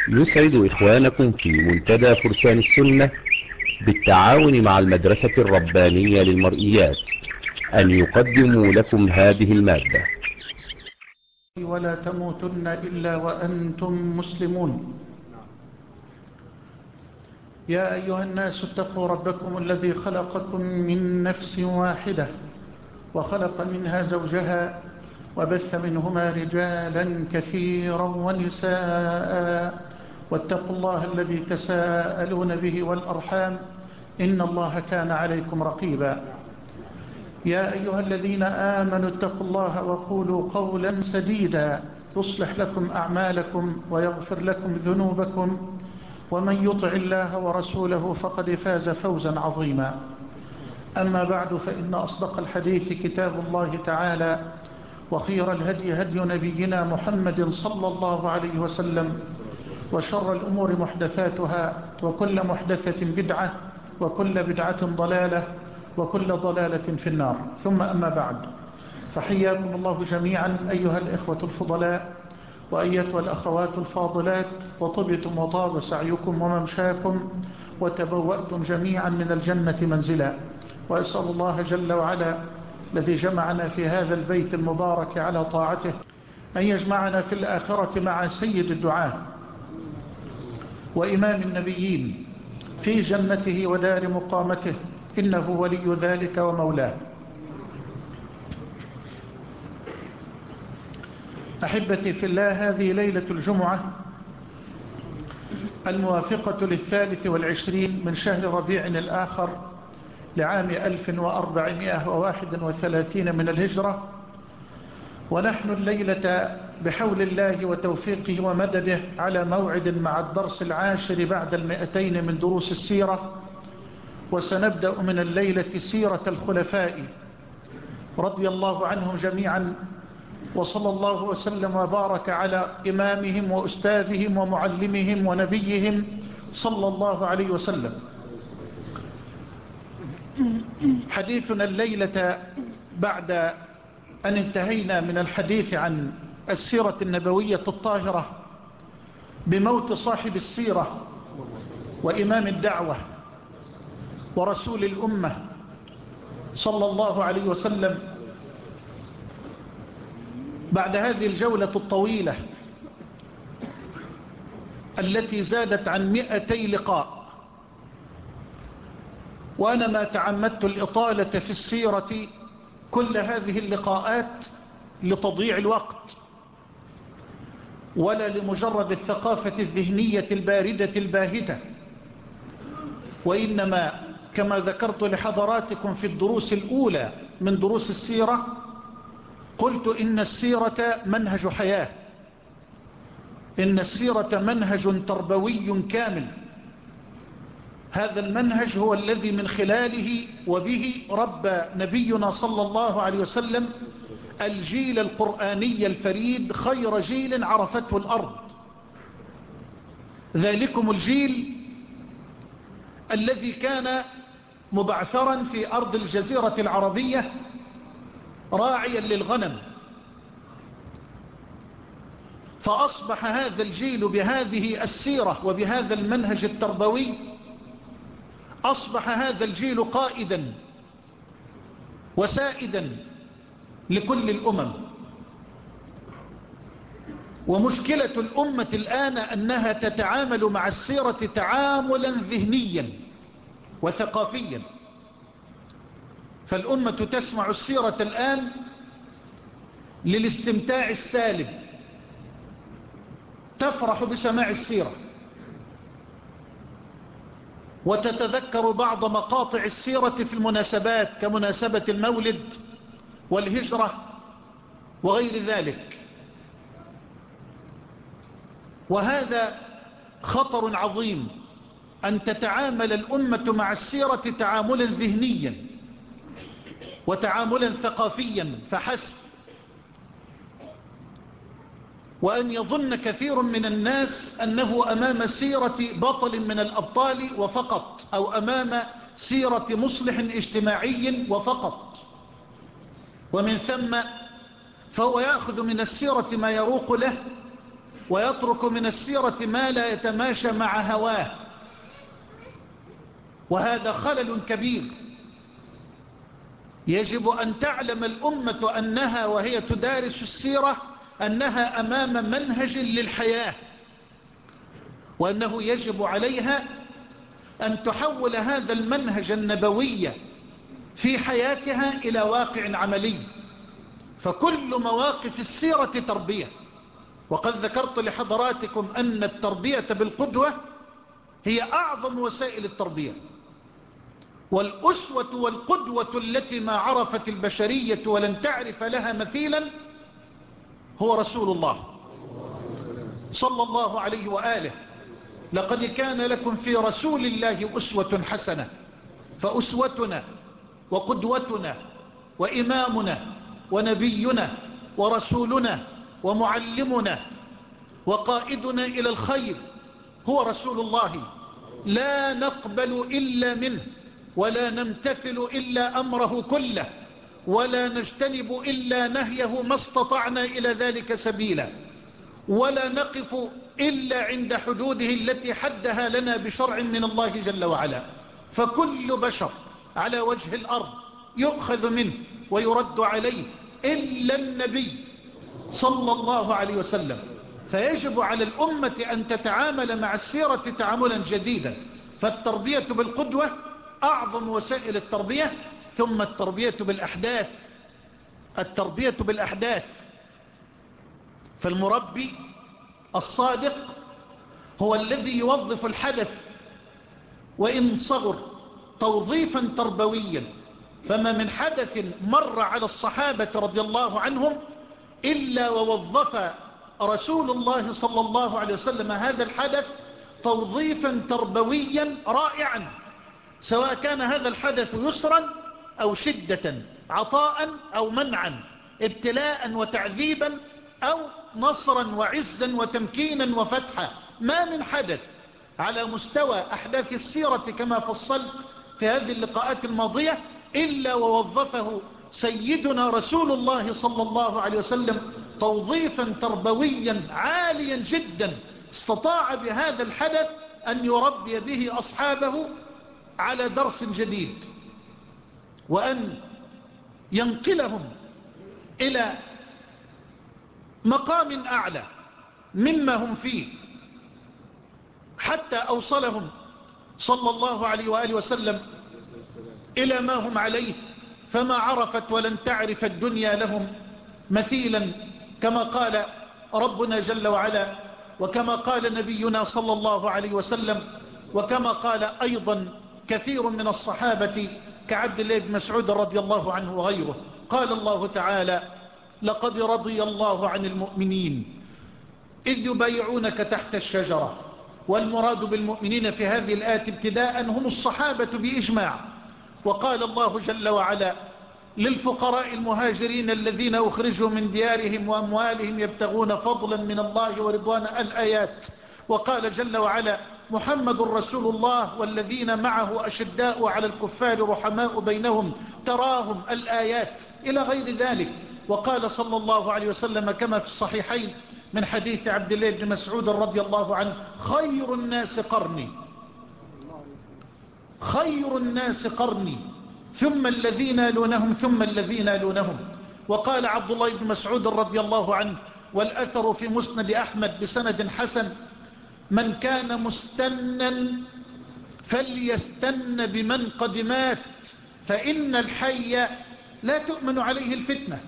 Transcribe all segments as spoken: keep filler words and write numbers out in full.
يسعد إخوانكم في منتدى فرسان السنة بالتعاون مع المدرسة الربانية للمرئيات أن يقدموا لكم هذه المادة. ولا تموتن إلا وأنتم مسلمون. يا أيها الناس اتقوا ربكم الذي خلقكم من نفس واحدة وخلق منها زوجها وبث منهما رجالا كثيرا ونساء واتقوا الله الذي تساءلون به والأرحام إن الله كان عليكم رقيبا. يا أيها الذين آمنوا اتقوا الله وقولوا قولا سديدا يصلح لكم أعمالكم ويغفر لكم ذنوبكم ومن يطع الله ورسوله فقد فاز فوزا عظيما. أما بعد، فإن أصدق الحديث كتاب الله تعالى، وخير الهدي هدي نبينا محمد صلى الله عليه وسلم، وشر الأمور محدثاتها، وكل محدثة بدعة، وكل بدعة ضلالة، وكل ضلالة في النار. ثم أما بعد، فحياكم الله جميعا أيها الإخوة الفضلاء وأيتها الأخوات الفاضلات، وطبتم وطاب سعيكم وممشاكم وتبوأتم جميعا من الجنة منزلا. وأسأل الله جل وعلا الذي جمعنا في هذا البيت المبارك على طاعته أن يجمعنا في الآخرة مع سيد الدعاء وإمام النبيين في جنته ودار مقامته، إنه ولي ذلك ومولاه. أحبتي في الله، هذه ليلة الجمعة الموافقة للثالث والعشرين من شهر ربيع الآخر لعام ألف وأربعمائة وواحد وثلاثين من الهجرة، ونحن الليلة بحول الله وتوفيقه ومدده على موعد مع الدرس العاشر بعد المئتين من دروس السيرة، وسنبدأ من الليلة سيرة الخلفاء رضي الله عنهم جميعا، وصلى الله وسلم وبارك على إمامهم وأستاذهم ومعلمهم ونبيهم صلى الله عليه وسلم. حديثنا الليلة بعد أن انتهينا من الحديث عن السيرة النبوية الطاهرة بموت صاحب السيرة وإمام الدعوة ورسول الأمة صلى الله عليه وسلم، بعد هذه الجولة الطويلة التي زادت عن مئتي لقاء، وأنا ما تعمدت الإطالة في السيرة كل هذه اللقاءات لتضييع الوقت، ولا لمجرد الثقافة الذهنية الباردة الباهتة، وإنما كما ذكرت لحضراتكم في الدروس الأولى من دروس السيرة، قلت إن السيرة منهج حياة، إن السيرة منهج تربوي كامل. هذا المنهج هو الذي من خلاله وبه ربى نبينا صلى الله عليه وسلم الجيل القرآني الفريد، خير جيل عرفته الأرض. ذلكم الجيل الذي كان مبعثرا في أرض الجزيرة العربية راعيا للغنم، فأصبح هذا الجيل بهذه السيرة وبهذا المنهج التربوي، أصبح هذا الجيل قائدا وسائدا لكل الأمم. ومشكلة الأمة الآن أنها تتعامل مع السيرة تعاملا ذهنيا وثقافيا، فالأمة تسمع السيرة الآن للاستمتاع السالب، تفرح بسماع السيرة وتتذكر بعض مقاطع السيرة في المناسبات كمناسبة المولد والهجرة وغير ذلك، وهذا خطر عظيم أن تتعامل الأمة مع السيرة تعاملا ذهنيا وتعاملا ثقافيا فحسب، وأن يظن كثير من الناس أنه أمام سيرة بطل من الأبطال وفقط، أو أمام سيرة مصلح اجتماعي وفقط، ومن ثم فهو يأخذ من السيرة ما يروق له ويترك من السيرة ما لا يتماشى مع هواه، وهذا خلل كبير. يجب أن تعلم الأمة أنها وهي تدارس السيرة أنها أمام منهج للحياة، وأنه يجب عليها أن تحول هذا المنهج النبوي في حياتها إلى واقع عملي. فكل مواقف السيرة تربية، وقد ذكرت لحضراتكم أن التربية بالقدوة هي أعظم وسائل التربية، والأسوة والقدوة التي ما عرفت البشرية ولن تعرف لها مثيلا هو رسول الله صلى الله عليه وآله. لقد كان لكم في رسول الله أسوة حسنة، فأسوتنا وقدوتنا وإمامنا ونبينا ورسولنا ومعلمنا وقائدنا إلى الخير هو رسول الله، لا نقبل إلا منه، ولا نمتثل إلا أمره كله، ولا نجتنب إلا نهيه ما استطعنا إلى ذلك سبيلا، ولا نقف إلا عند حدوده التي حدها لنا بشرع من الله جل وعلا. فكل بشر على وجه الأرض يؤخذ منه ويرد عليه إلا النبي صلى الله عليه وسلم. فيجب على الأمة أن تتعامل مع السيرة تعاملا جديدا. فالتربية بالقدوة أعظم وسائل التربية، ثم التربية بالأحداث. التربية بالأحداث، فالمربي الصادق هو الذي يوظف الحدث وإن صغر توظيفا تربويا. فما من حدث مر على الصحابة رضي الله عنهم إلا ووظف رسول الله صلى الله عليه وسلم هذا الحدث توظيفا تربويا رائعا، سواء كان هذا الحدث يسرا أو شدة، عطاء أو منعا، ابتلاء وتعذيبا أو نصرا وعزا وتمكينا وفتحا. ما من حدث على مستوى أحداث السيرة كما فصلت في هذه اللقاءات الماضية إلا ووظفه سيدنا رسول الله صلى الله عليه وسلم توظيفا تربويا عاليا جدا، استطاع بهذا الحدث أن يربي به أصحابه على درس جديد، وأن ينقلهم إلى مقام أعلى مما هم فيه، حتى أوصلهم صلى الله عليه وآله وسلم إلى ما هم عليه، فما عرفت ولن تعرف الدنيا لهم مثيلا، كما قال ربنا جل وعلا، وكما قال نبينا صلى الله عليه وسلم، وكما قال أيضا كثير من الصحابة كعبد الله بن مسعود رضي الله عنه وغيره. قال الله تعالى: لقد رضي الله عن المؤمنين إذ يبايعونك تحت الشجرة. والمراد بالمؤمنين في هذه الآية ابتداء هم الصحابة بإجماع. وقال الله جل وعلا للفقراء المهاجرين الذين أخرجوا من ديارهم وأموالهم يبتغون فضلا من الله ورضوانا، الآيات. وقال جل وعلا: محمد رسول الله والذين معه أشداء على الكفار رحماء بينهم تراهم، الآيات، إلى غير ذلك. وقال صلى الله عليه وسلم كما في الصحيحين من حديث عبد الله بن مسعود رضي الله عنه: خير الناس قرني، خير الناس قرني ثم الذين يلونهم ثم الذين يلونهم. وقال عبد الله بن مسعود رضي الله عنه، والأثر في مسند أحمد بسند حسن: من كان مستنا فليستن بمن قد مات فإن الحي لا تؤمن عليه الفتنة.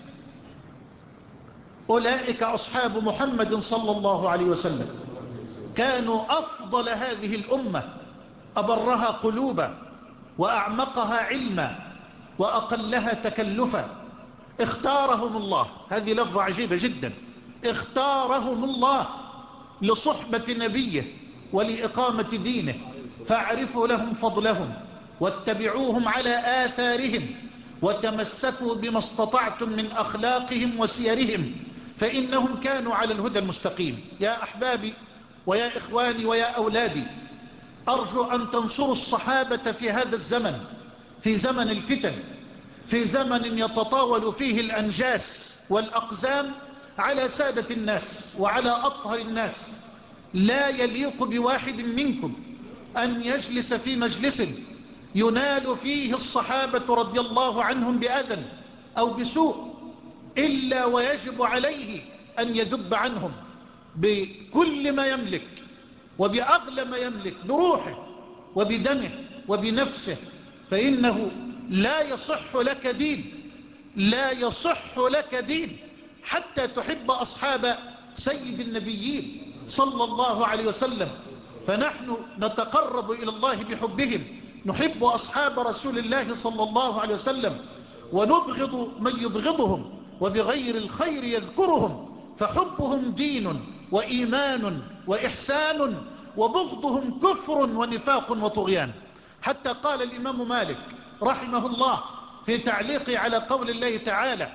أولئك أصحاب محمد صلى الله عليه وسلم، كانوا أفضل هذه الأمة، أبرها قلوبا وأعمقها علما وأقلها تكلفا. اختارهم الله، هذه لفظة عجيبة جدا، اختارهم الله لصحبة نبيه ولإقامة دينه، فاعرفوا لهم فضلهم واتبعوهم على آثارهم وتمسكوا بما استطعتم من أخلاقهم وسيرهم فإنهم كانوا على الهدى المستقيم. يا أحبابي ويا إخواني ويا أولادي، أرجو أن تنصروا الصحابة في هذا الزمن، في زمن الفتن، في زمن يتطاول فيه الأنجاس والأقزام، على سادة الناس وعلى أطهر الناس. لا يليق بواحد منكم أن يجلس في مجلس ينال فيه الصحابة رضي الله عنهم بأذى أو بسوء إلا ويجب عليه أن يذب عنهم بكل ما يملك وبأغلى ما يملك، بروحه وبدمه وبنفسه، فإنه لا يصح لك دين، لا يصح لك دين حتى تحب أصحاب سيد النبيين صلى الله عليه وسلم. فنحن نتقرب إلى الله بحبهم، نحب أصحاب رسول الله صلى الله عليه وسلم ونبغض من يبغضهم وبغير الخير يذكرهم، فحبهم دين وإيمان وإحسان وبغضهم كفر ونفاق وطغيان. حتى قال الإمام مالك رحمه الله في تعليقه على قول الله تعالى: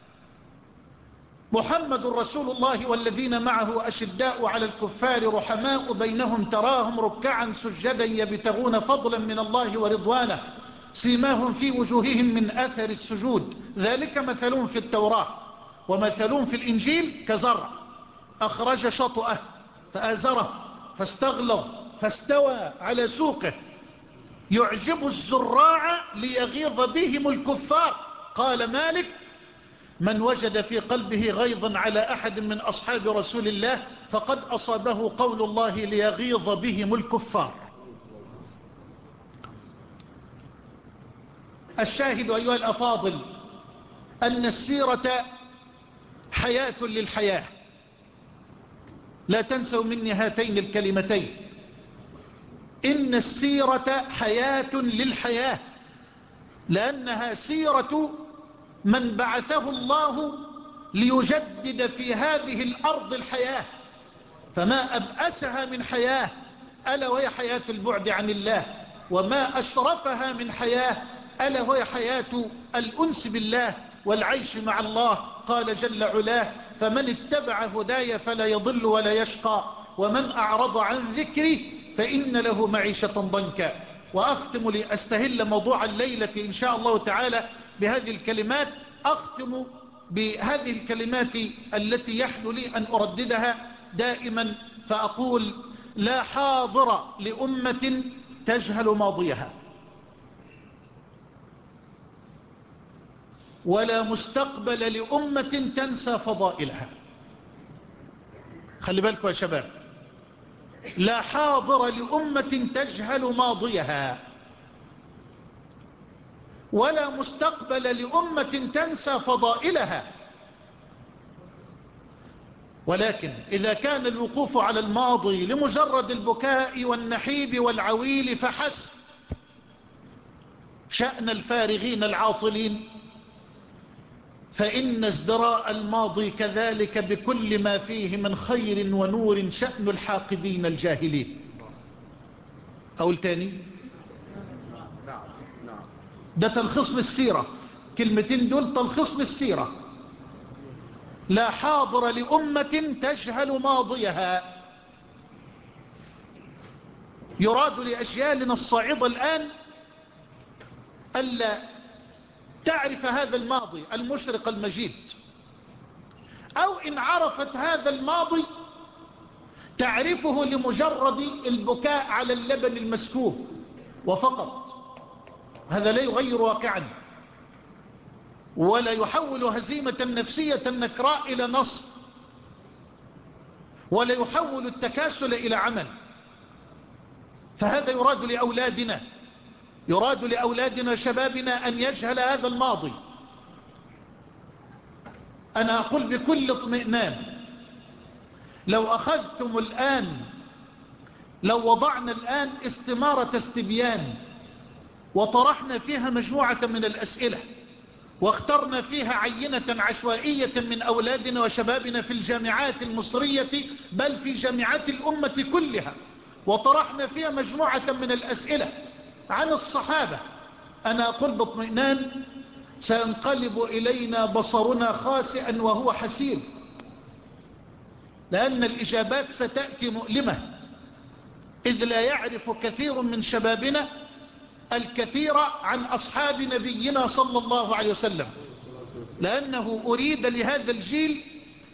محمد رسول الله والذين معه أشداء على الكفار رحماء بينهم تراهم ركعا سجدا يبتغون فضلا من الله ورضوانه سيماهم في وجوههم من أثر السجود ذلك مثلهم في التوراة ومثلهم في الإنجيل كزرع أخرج شطأه فآزره فاستغلظ فاستوى على سوقه يعجب الزراع ليغيظ بهم الكفار. قال مالك: من وجد في قلبه غيظا على أحد من أصحاب رسول الله فقد أصابه قول الله ليغيظ بهم الكفار. الشاهد أيها الأفاضل أن السيرة حياة للحياة، لا تنسوا مني هاتين الكلمتين، إن السيرة حياة للحياة، لأنها سيرة من بعثه الله ليجدد في هذه الأرض الحياة، فما أبأسها من حياة ألا وهي حياة البعد عن الله، وما أشرفها من حياة ألا وهي حياة الأنس بالله والعيش مع الله. قال جل علاه: فمن اتبع هداي فلا يضل ولا يشقى ومن أعرض عن ذكري فإن له معيشة ضنكا. وأختم لأستهل موضوع الليلة إن شاء الله تعالى بهذه الكلمات، أختم بهذه الكلمات التي يحلو لي أن أرددها دائما، فأقول: لا حاضر لأمة تجهل ماضيها، ولا مستقبل لأمة تنسى فضائلها. خلي بالكم يا شباب، لا حاضر لأمة تجهل ماضيها، ولا مستقبل لأمة تنسى فضائلها. ولكن إذا كان الوقوف على الماضي لمجرد البكاء والنحيب والعويل فحسب، شأن الفارغين العاطلين، فإن ازدراء الماضي كذلك بكل ما فيه من خير ونور شأن الحاقدين الجاهلين. أقول تاني، ده تلخيص للسيرة، كلمتين دول تلخيص للسيرة. لا حاضر لأمة تجهل ماضيها. يراد لأجيالنا الصاعدة الآن ألا تعرف هذا الماضي المشرق المجيد، أو إن عرفت هذا الماضي تعرفه لمجرد البكاء على اللبن المسكوب وفقط. هذا لا يغير واقعا، ولا يحول هزيمة نفسية نكراء إلى نصر، ولا يحول التكاسل إلى عمل. فهذا يراد لأولادنا، يراد لأولادنا شبابنا أن يجهل هذا الماضي. أنا أقول بكل اطمئنان، لو أخذتم الآن، لو وضعنا الآن استمارة استبيان وطرحنا فيها مجموعة من الأسئلة، واخترنا فيها عينة عشوائية من أولادنا وشبابنا في الجامعات المصرية بل في جامعات الأمة كلها، وطرحنا فيها مجموعة من الأسئلة عن الصحابة، أنا أقول باطمئنان سينقلب إلينا بصرنا خاسئا وهو حسير، لأن الإجابات ستأتي مؤلمة، إذ لا يعرف كثير من شبابنا الكثير عن أصحاب نبينا صلى الله عليه وسلم، لأنه أريد لهذا الجيل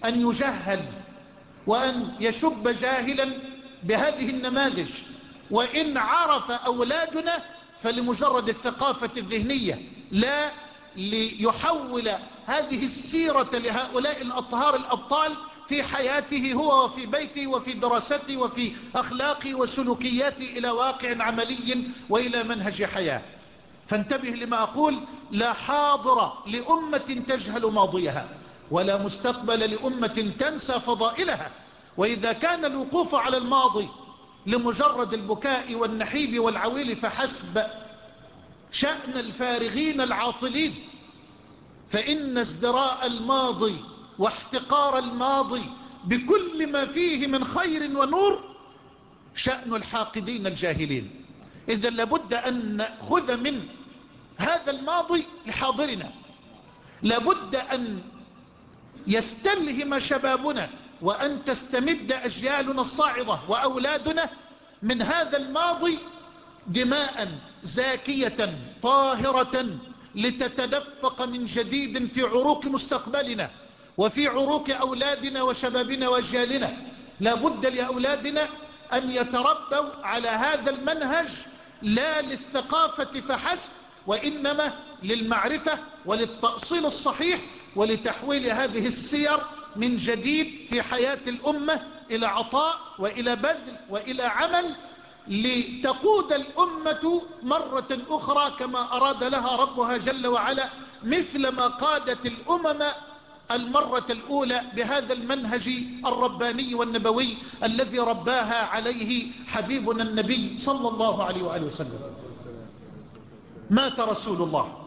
أن يجهل وأن يشب جاهلا بهذه النماذج، وإن عرف أولادنا فلمجرد الثقافة الذهنية، لا ليحول هذه السيرة لهؤلاء الأطهار الأبطال في حياته هو وفي بيته وفي دراسته وفي أخلاقه وسلوكياته إلى واقع عملي وإلى منهج حياة. فانتبه لما أقول: لا حاضر لأمة تجهل ماضيها، ولا مستقبل لأمة تنسى فضائلها. وإذا كان الوقوف على الماضي لمجرد البكاء والنحيب والعويل فحسب شأن الفارغين العاطلين، فإن ازدراء الماضي واحتقار الماضي بكل ما فيه من خير ونور شأن الحاقدين الجاهلين. إذا لابد أن نأخذ من هذا الماضي لحاضرنا، لابد أن يستلهم شبابنا وأن تستمد أجيالنا الصاعدة وأولادنا من هذا الماضي دماء زاكية طاهرة لتتدفق من جديد في عروق مستقبلنا وفي عروق أولادنا وشبابنا وأجيالنا. لابد لأولادنا أن يتربوا على هذا المنهج، لا للثقافة فحسب، وإنما للمعرفة وللتأصيل الصحيح ولتحويل هذه السير من جديد في حياة الأمة إلى عطاء وإلى بذل وإلى عمل، لتقود الأمة مرة أخرى كما أراد لها ربها جل وعلا، مثل ما قادت الأمم المرة الأولى بهذا المنهج الرباني والنبوي الذي رباها عليه حبيبنا النبي صلى الله عليه وآله وسلم. مات رسول الله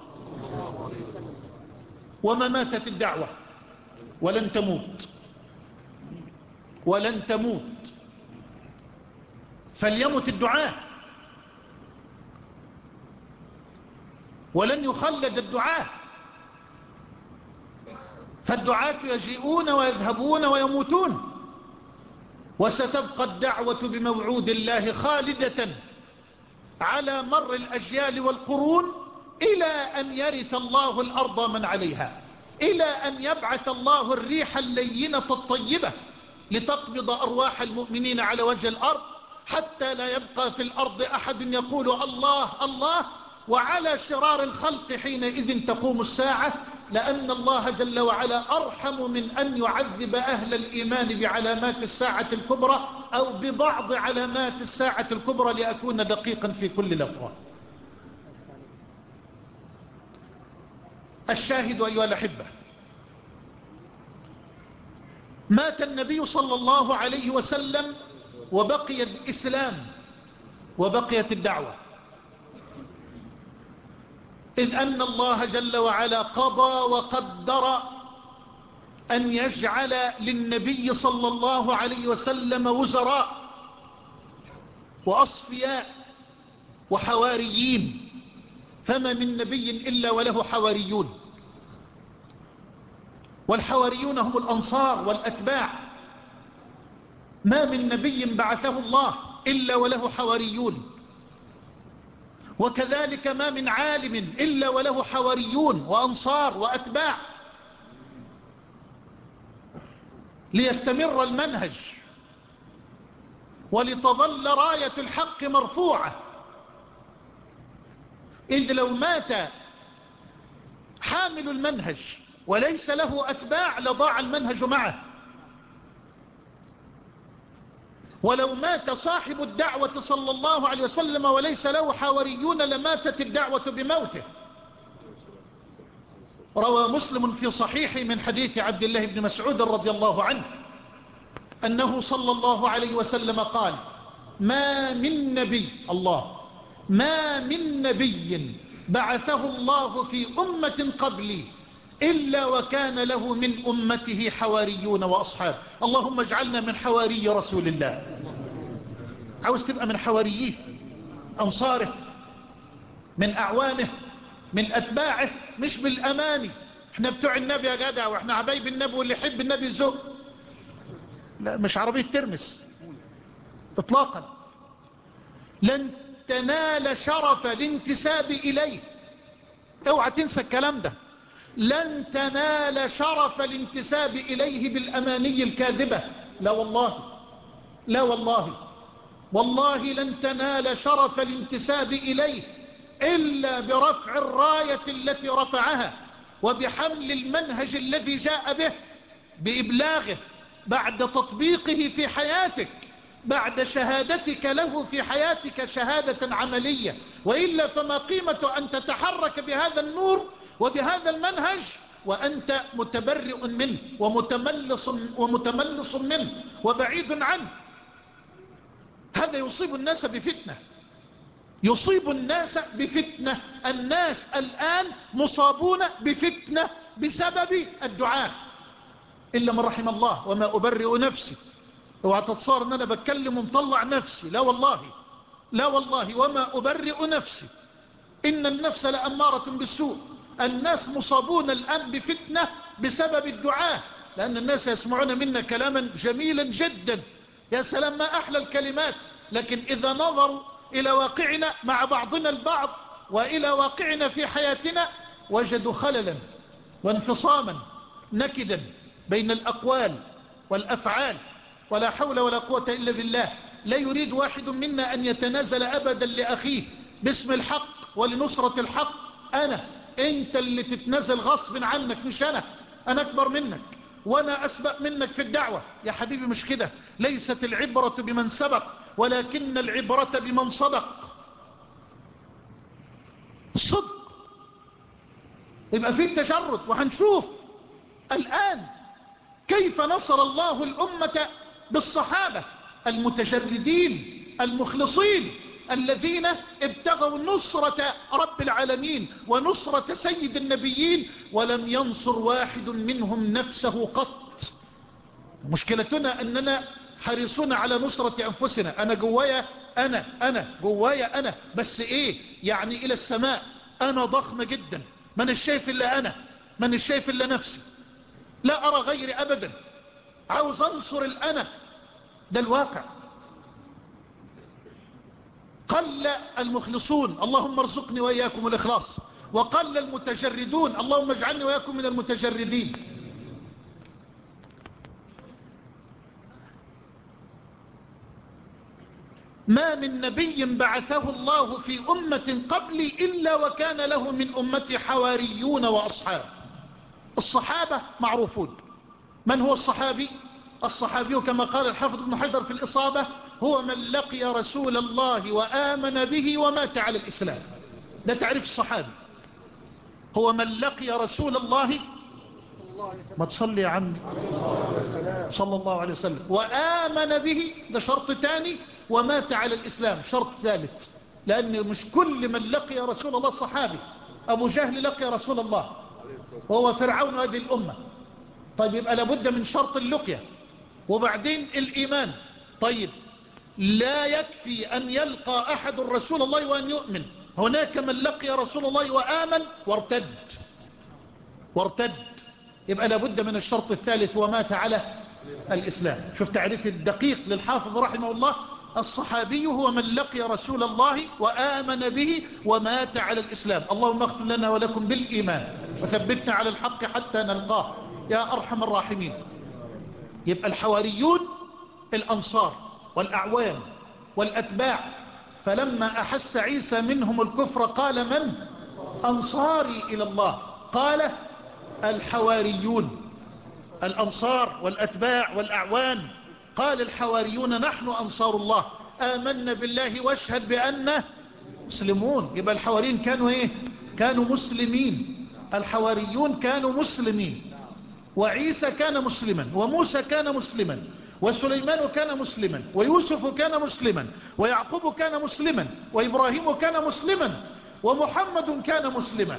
وما ماتت الدعوة، ولن تموت ولن تموت، فليمت الدعاء ولن يخلد الدعاء، فالدعاة يجيئون ويذهبون ويموتون، وستبقى الدعوة بموعود الله خالدة على مر الأجيال والقرون إلى أن يرث الله الأرض من عليها، إلى أن يبعث الله الريح اللينة الطيبة لتقبض أرواح المؤمنين على وجه الأرض، حتى لا يبقى في الأرض أحد يقول الله الله. وعلى شرار الخلق حينئذ تقوم الساعة، لأن الله جل وعلا أرحم من أن يعذب أهل الإيمان بعلامات الساعة الكبرى أو ببعض علامات الساعة الكبرى، لأكون دقيقا في كل لفظة. الشاهد أيها الأحبة، مات النبي صلى الله عليه وسلم وبقي الإسلام وبقيت الدعوة، إذ أن الله جل وعلا قضى وقدر أن يجعل للنبي صلى الله عليه وسلم وزراء وأصفياء وحواريين، فما من نبي إلا وله حواريون، والحواريون هم الأنصار والأتباع. ما من نبي بعثه الله إلا وله حواريون، وكذلك ما من عالم إلا وله حواريون وأنصار وأتباع، ليستمر المنهج ولتظل راية الحق مرفوعة. إذ لو مات حامل المنهج وليس له أتباع لضاع المنهج معه، ولو مات صاحب الدعوة صلى الله عليه وسلم وليس له حواريون لماتت الدعوة بموته. روى مسلم في صحيحه من حديث عبد الله بن مسعود رضي الله عنه أنه صلى الله عليه وسلم قال: ما من نبي الله ما من نبي بعثه الله في أمة قبلي إلا وكان له من أمته حواريون وأصحاب. اللهم اجعلنا من حواري رسول الله. عاوز تبقى من حواريه، أنصاره، من أعوانه، من أتباعه، مش بالأماني. احنا بتوع النبي يا جدع، واحنا عبايب النبي، واللي يحب النبي زق. لا، مش عربية ترمس اطلاقا. لن تنال شرف الانتساب إليه، اوعى تنسى الكلام ده. لن تنال شرف الانتساب إليه بالأماني الكاذبة. لا والله، لا والله، والله لن تنال شرف الانتساب إليه إلا برفع الراية التي رفعها، وبحمل المنهج الذي جاء به، بإبلاغه بعد تطبيقه في حياتك، بعد شهادتك له في حياتك شهادة عملية. وإلا فما قيمة أن تتحرك بهذا النور وبهذا المنهج وأنت متبرئ منه ومتملص, ومتملص منه وبعيد عنه؟ هذا يصيب الناس بفتنة، يصيب الناس بفتنة. الناس الآن مصابون بفتنة بسبب الدعاء، إلا من رحم الله. وما أبرئ نفسي، اوعى تتصار ان انا بتكلم ومطلع نفسي، لا والله، لا والله، وما أبرئ نفسي، إن النفس لأمارة بالسوء. الناس مصابون الآن بفتنة بسبب الدعاء، لأن الناس يسمعون منا كلاما جميلا جدا، يا سلام ما أحلى الكلمات، لكن إذا نظروا إلى واقعنا مع بعضنا البعض وإلى واقعنا في حياتنا وجدوا خللا وانفصاما نكدا بين الأقوال والأفعال، ولا حول ولا قوة إلا بالله. لا يريد واحد منا أن يتنازل أبدا لأخيه باسم الحق ولنصرة الحق. أنا أنت اللي تتنازل غصب عنك، مش أنا. أنا أكبر منك وأنا أسبق منك في الدعوة يا حبيبي، مش كده. ليست العبرة بمن سبق ولكن العبرة بمن صدق. الصدق يبقى فيه تجرد. وهنشوف الآن كيف نصر الله الأمة بالصحابة المتجردين المخلصين الذين ابتغوا نصرة رب العالمين ونصرة سيد النبيين، ولم ينصر واحد منهم نفسه قط. مشكلتنا أننا حريصون على نصرة أنفسنا. أنا جوايا أنا أنا جوايا أنا بس إيه يعني إلى السماء. أنا ضخمة جدا، من الشايف إلا أنا، من الشايف إلا نفسي، لا أرى غيري أبدا، عاوز أنصر الأنا. ده الواقع. قل المخلصون، اللهم ارزقني وإياكم الإخلاص، وقل المتجردون، اللهم اجعلني وإياكم من المتجردين. ما من نبي بعثه الله في أمة قبلي إلا وكان له من أمتي حواريون وأصحاب. الصحابة معروفون. من هو الصحابي؟ الصحابي كما قال الحافظ ابن حجر في الإصابة هو من لقي رسول الله وآمن به ومات على الإسلام. ده تعريف الصحابي. هو من لقي رسول الله، ما تصلي يا عم، صلى الله عليه وسلم، وآمن به، ده شرط تاني، ومات على الإسلام شرط ثالث. لأن مش كل من لقي رسول الله صحابي. أبو جهل لقي رسول الله وهو فرعون هذه الأمة. طيب يبقى لابد من شرط اللقية وبعدين الإيمان. طيب لا يكفي أن يلقى أحد رسول الله وأن يؤمن. هناك من لقي رسول الله وآمن وارتد وارتد يبقى لابد من الشرط الثالث ومات على الإسلام. شوف تعريف الدقيق للحافظ رحمه الله: الصحابي هو من لقي رسول الله وآمن به ومات على الإسلام. اللهم اختم لنا ولكم بالإيمان وثبتنا على الحق حتى نلقاه يا أرحم الراحمين. يبقى الحواريون الأنصار والأعوان والأتباع. فلما أحس عيسى منهم الكفر قال: من أنصاري إلى الله؟ قال: الحواريون. الأنصار والأتباع والأعوان. قال الحواريون: نحن أنصار الله، آمنا بالله واشهد بأننا مسلمون. يبقى الحواريين كانوا إيه؟ كانوا مسلمين. الحواريون كانوا مسلمين. وعيسى كان مسلما، وموسى كان مسلما، وسليمان كان مسلما، ويوسف كان مسلما، ويعقوب كان مسلما، وإبراهيم كان مسلما، ومحمد كان مسلما.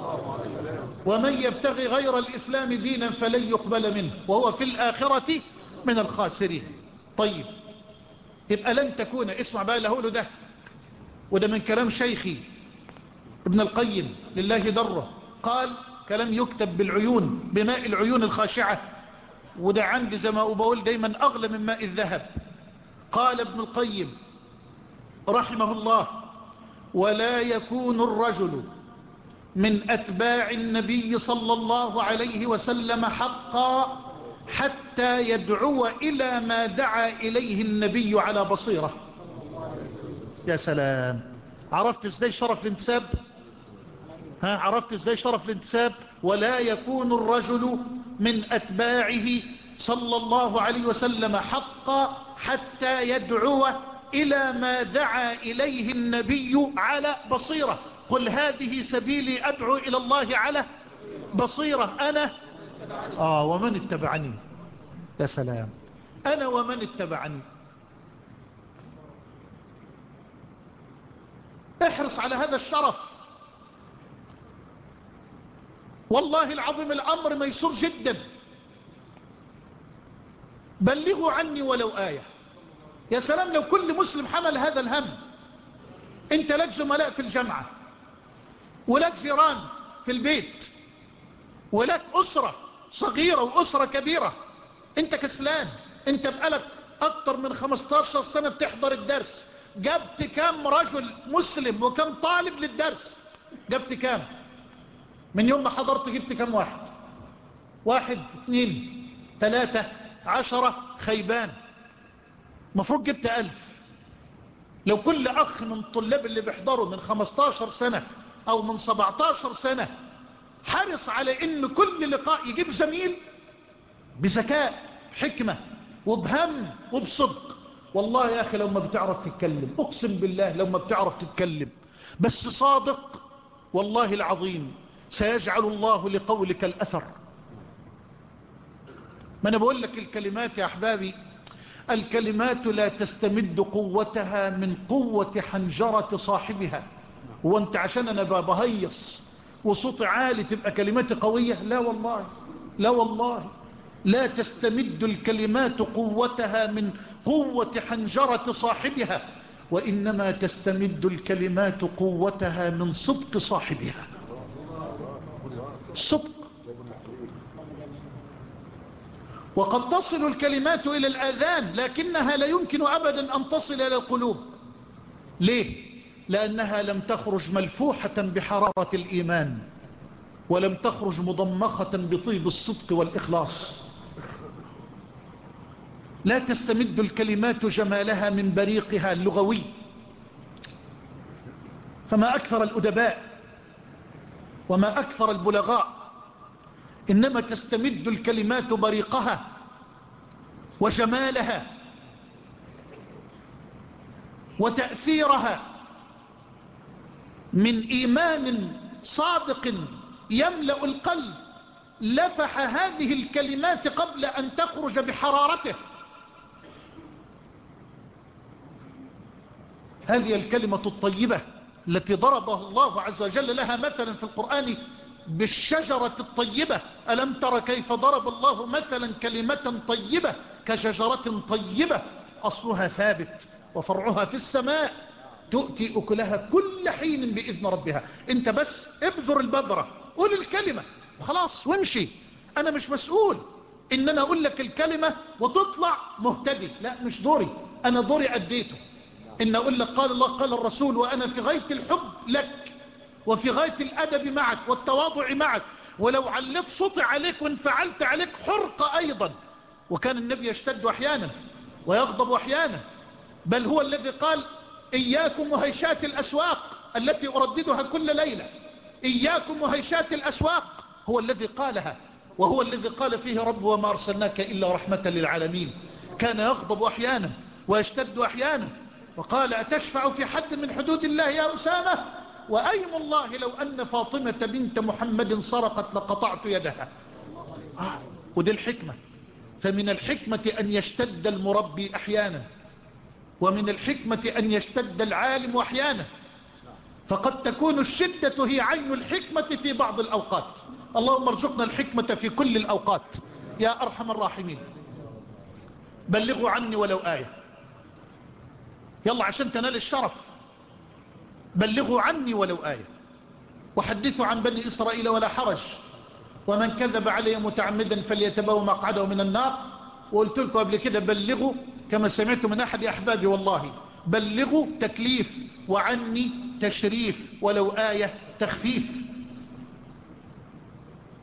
ومن يبتغي غير الإسلام دينا فلن يقبل منه وهو في الآخرة من الخاسرين. طيب يبقى لن تكون، اسمع بقى اللي هقوله ده، وده من كلام شيخي ابن القيم لله دره. قال كلام يكتب بالعيون، بماء العيون الخاشعة، وده عندي زي ما أقول دايما أغلى من ماء الذهب. قال ابن القيم رحمه الله: ولا يكون الرجل من أتباع النبي صلى الله عليه وسلم حقا حتى يدعو إلى ما دعا إليه النبي على بصيرة. يا سلام، عرفت ازاي شرف الانتساب؟ ها عرفت ازاي شرف الانتساب؟ ولا يكون الرجل من أتباعه صلى الله عليه وسلم حقا حتى يدعو إلى ما دعا إليه النبي على بصيرة. قل هذه سبيلي أدعو إلى الله على بصيرة أنا آه ومن اتبعني. يا سلام، أنا ومن اتبعني. احرص على هذا الشرف، والله العظيم الأمر ميسور جدا. بلغوا عني ولو آية. يا سلام لو كل مسلم حمل هذا الهم. انت لك زملاء في الجامعة، ولك جيران في البيت، ولك أسرة صغيرة وأسرة كبيرة. انت كسلان، انت بقالك أكتر من خمستاشر سنة بتحضر الدرس. جبت كام رجل مسلم وكم طالب للدرس؟ جبت كام؟ من يوم ما حضرت جبت كام واحد؟ واحد، اثنين، ثلاثة، عشرة؟ خيبان. مفروض جبت ألف. لو كل أخ من طلاب اللي بيحضروا من خمستاشر سنة أو من سبعتاشر سنة حرص على إن كل لقاء يجيب زميل بذكاء، حكمة، وبهم وبصدق. والله يا أخي لو ما بتعرف تتكلم، أقسم بالله لو ما بتعرف تتكلم بس صادق، والله العظيم سيجعل الله لقولك الأثر. ما أنا بقول لك الكلمات يا أحبابي، الكلمات لا تستمد قوتها من قوة حنجرة صاحبها. وانت عشان أنا بهيص وصوت عالي تبقى كلماتي قوية؟ لا والله، لا والله. لا تستمد الكلمات قوتها من قوة حنجرة صاحبها، وإنما تستمد الكلمات قوتها من صدق صاحبها. صدق. وقد تصل الكلمات إلى الآذان لكنها لا يمكن أبدا أن تصل إلى القلوب. ليه؟ لأنها لم تخرج ملفوحة بحرارة الإيمان، ولم تخرج مضمخة بطيب الصدق والإخلاص. لا تستمد الكلمات جمالها من بريقها اللغوي، فما أكثر الأدباء وما أكثر البلغاء، إنما تستمد الكلمات بريقها وجمالها وتأثيرها من إيمان صادق يملأ القلب لفح هذه الكلمات قبل أن تخرج بحرارته. هذه الكلمة الطيبة التي ضربها الله عز وجل لها مثلا في القرآن بالشجرة الطيبة. ألم تر كيف ضرب الله مثلا كلمة طيبة كشجرة طيبة أصلها ثابت وفرعها في السماء تؤتي أكلها كل حين بإذن ربها. انت بس ابذر البذرة، قول الكلمة وخلاص وامشي. أنا مش مسؤول إن أنا أقول لك الكلمة وتطلع مهتدي، لا مش دوري. أنا دوري أديته، إن أقول لك قال الله قال الرسول، وأنا في غاية الحب لك وفي غاية الأدب معك والتواضع معك. ولو علت صوتي عليك وانفعلت عليك حرق أيضا. وكان النبي يشتد أحيانا ويغضب أحيانا، بل هو الذي قال إياكم وهيشات الأسواق التي أرددها كل ليلة. إياكم وهيشات الأسواق، هو الذي قالها، وهو الذي قال فيه رب وما أرسلناك إلا رحمة للعالمين. كان يغضب أحيانا ويشتد أحيانا، وقال أتشفع في حد من حدود الله يا أسامة؟ وأيم الله لو أن فاطمة بنت محمد سرقت لقطعت يدها. آه. ودي الحكمة. فمن الحكمة أن يشتد المربي أحيانا، ومن الحكمة أن يشتد العالم أحيانا، فقد تكون الشدة هي عين الحكمة في بعض الأوقات. اللهم ارزقنا الحكمة في كل الأوقات يا أرحم الراحمين. بلغوا عني ولو آية، يلا عشان تنال الشرف. بلغوا عني ولو آية، وحدثوا عن بني إسرائيل ولا حرج، ومن كذب علي متعمدا فليتبوأ مقعده من النار. وقلت لكم قبل كده بلغوا كما سمعت من أحد أحبابي، والله بلغوا تكليف، وعني تشريف، ولو آية تخفيف.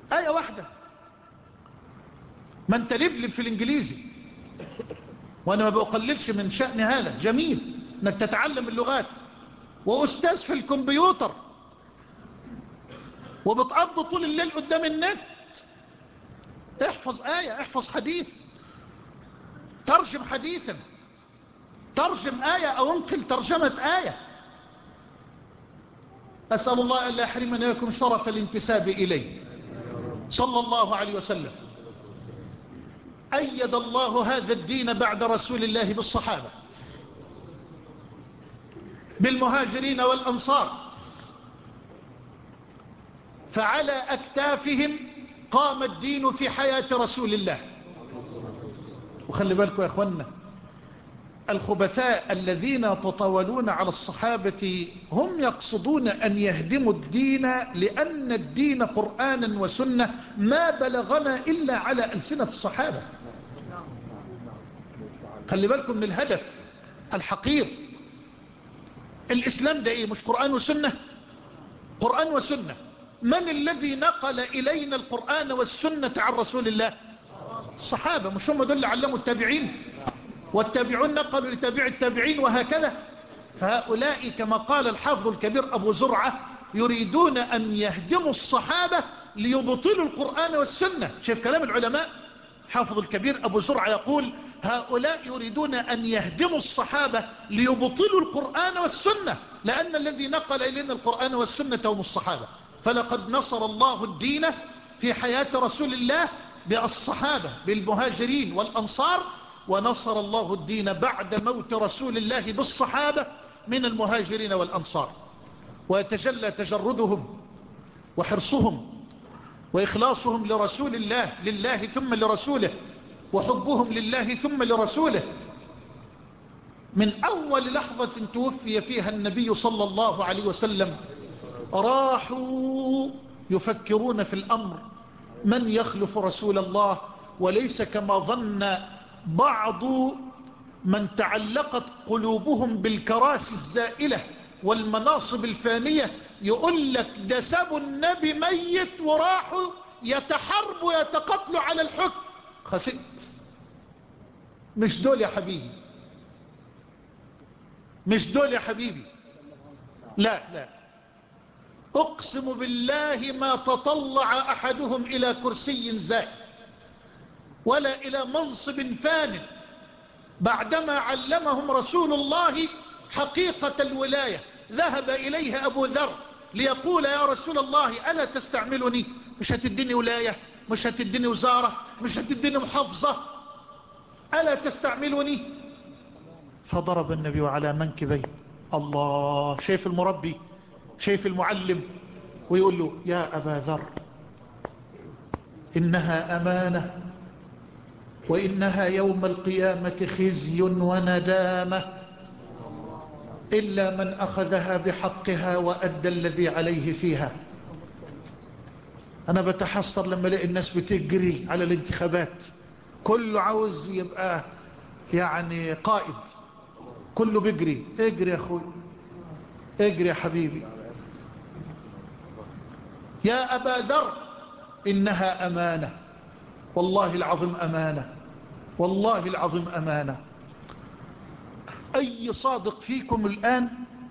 آية واحدة. ما انت لبلب في الانجليزي، وانا ما بقللش من شأن هذا، جميل انك تتعلم اللغات، واستاذ في الكمبيوتر وبتقضي طول الليل قدام النت، احفظ آية، احفظ حديث، ترجم حديثا، ترجم آية او انقل ترجمة آية. أسأل الله أن لا يحرمنا إياكم شرف الانتساب إليه صلى الله عليه وسلم. أيد الله هذا الدين بعد رسول الله بالصحابة، بالمهاجرين والأنصار، فعلى أكتافهم قام الدين في حياة رسول الله. وخلي بالكم يا أخوانا، الخبثاء الذين يتطاولون على الصحابة هم يقصدون أن يهدموا الدين، لأن الدين قرآنا وسنة ما بلغنا إلا على ألسنة الصحابة. خلي بالكم من الهدف الحقير. الإسلام ده إيه؟ مش قرآن وسنة؟ قرآن وسنة. من الذي نقل إلينا القرآن والسنة عن رسول الله؟ الصحابة. مش هم دول اللي علموا التابعين؟ والتابعون نقلوا لتابع التابعين، وهكذا. فهؤلاء كما قال الحافظ الكبير أبو زرعة يريدون أن يهدموا الصحابة ليبطلوا القرآن والسنة. شايف كلام العلماء؟ حافظ الكبير أبو زرعة يقول هؤلاء يريدون أن يهدموا الصحابة ليبطلوا القرآن والسنة، لأن الذي نقل إلينا القرآن والسنة هم الصحابة. فلقد نصر الله الدين في حياة رسول الله بالصحابة، بالمهاجرين والأنصار، ونصر الله الدين بعد موت رسول الله بالصحابة من المهاجرين والأنصار. ويتجلى تجردهم وحرصهم وإخلاصهم لرسول الله، لله ثم لرسوله، وحبهم لله ثم لرسوله. من أول لحظة توفي فيها النبي صلى الله عليه وسلم راحوا يفكرون في الأمر من يخلف رسول الله، وليس كما ظن بعض من تعلقت قلوبهم بالكراسي الزائلة والمناصب الفانية، يقول لك ده سابوا النبي ميت وراحوا يتحاربوا يتقتلوا على الحكم. خسئت. مش دول يا حبيبي، مش دول يا حبيبي. لا لا، أقسم بالله ما تطلع أحدهم إلى كرسي زائل ولا إلى منصب فان بعدما علمهم رسول الله حقيقة الولاية. ذهب إليه أبو ذر ليقول يا رسول الله ألا تستعملني؟ مش هتديني ولاية، مش هتديني وزارة، مش هتديني محافظة، ألا تستعملني؟ فضرب النبي على منكبيه. الله، شايف المربي، شايف المعلم، ويقول له يا أبا ذر إنها أمانة، وإنها يوم القيامة خزي وندامة، إلا من أخذها بحقها وأدى الذي عليه فيها. أنا بتحسر لما الاقي الناس بتجري على الانتخابات، كله عاوز يبقى يعني قائد، كله بيجري. اجري يا أخوي، اجري يا حبيبي. يا أبا ذر إنها أمانة، والله العظيم أمانة، والله العظيم أمانة. أي صادق فيكم الآن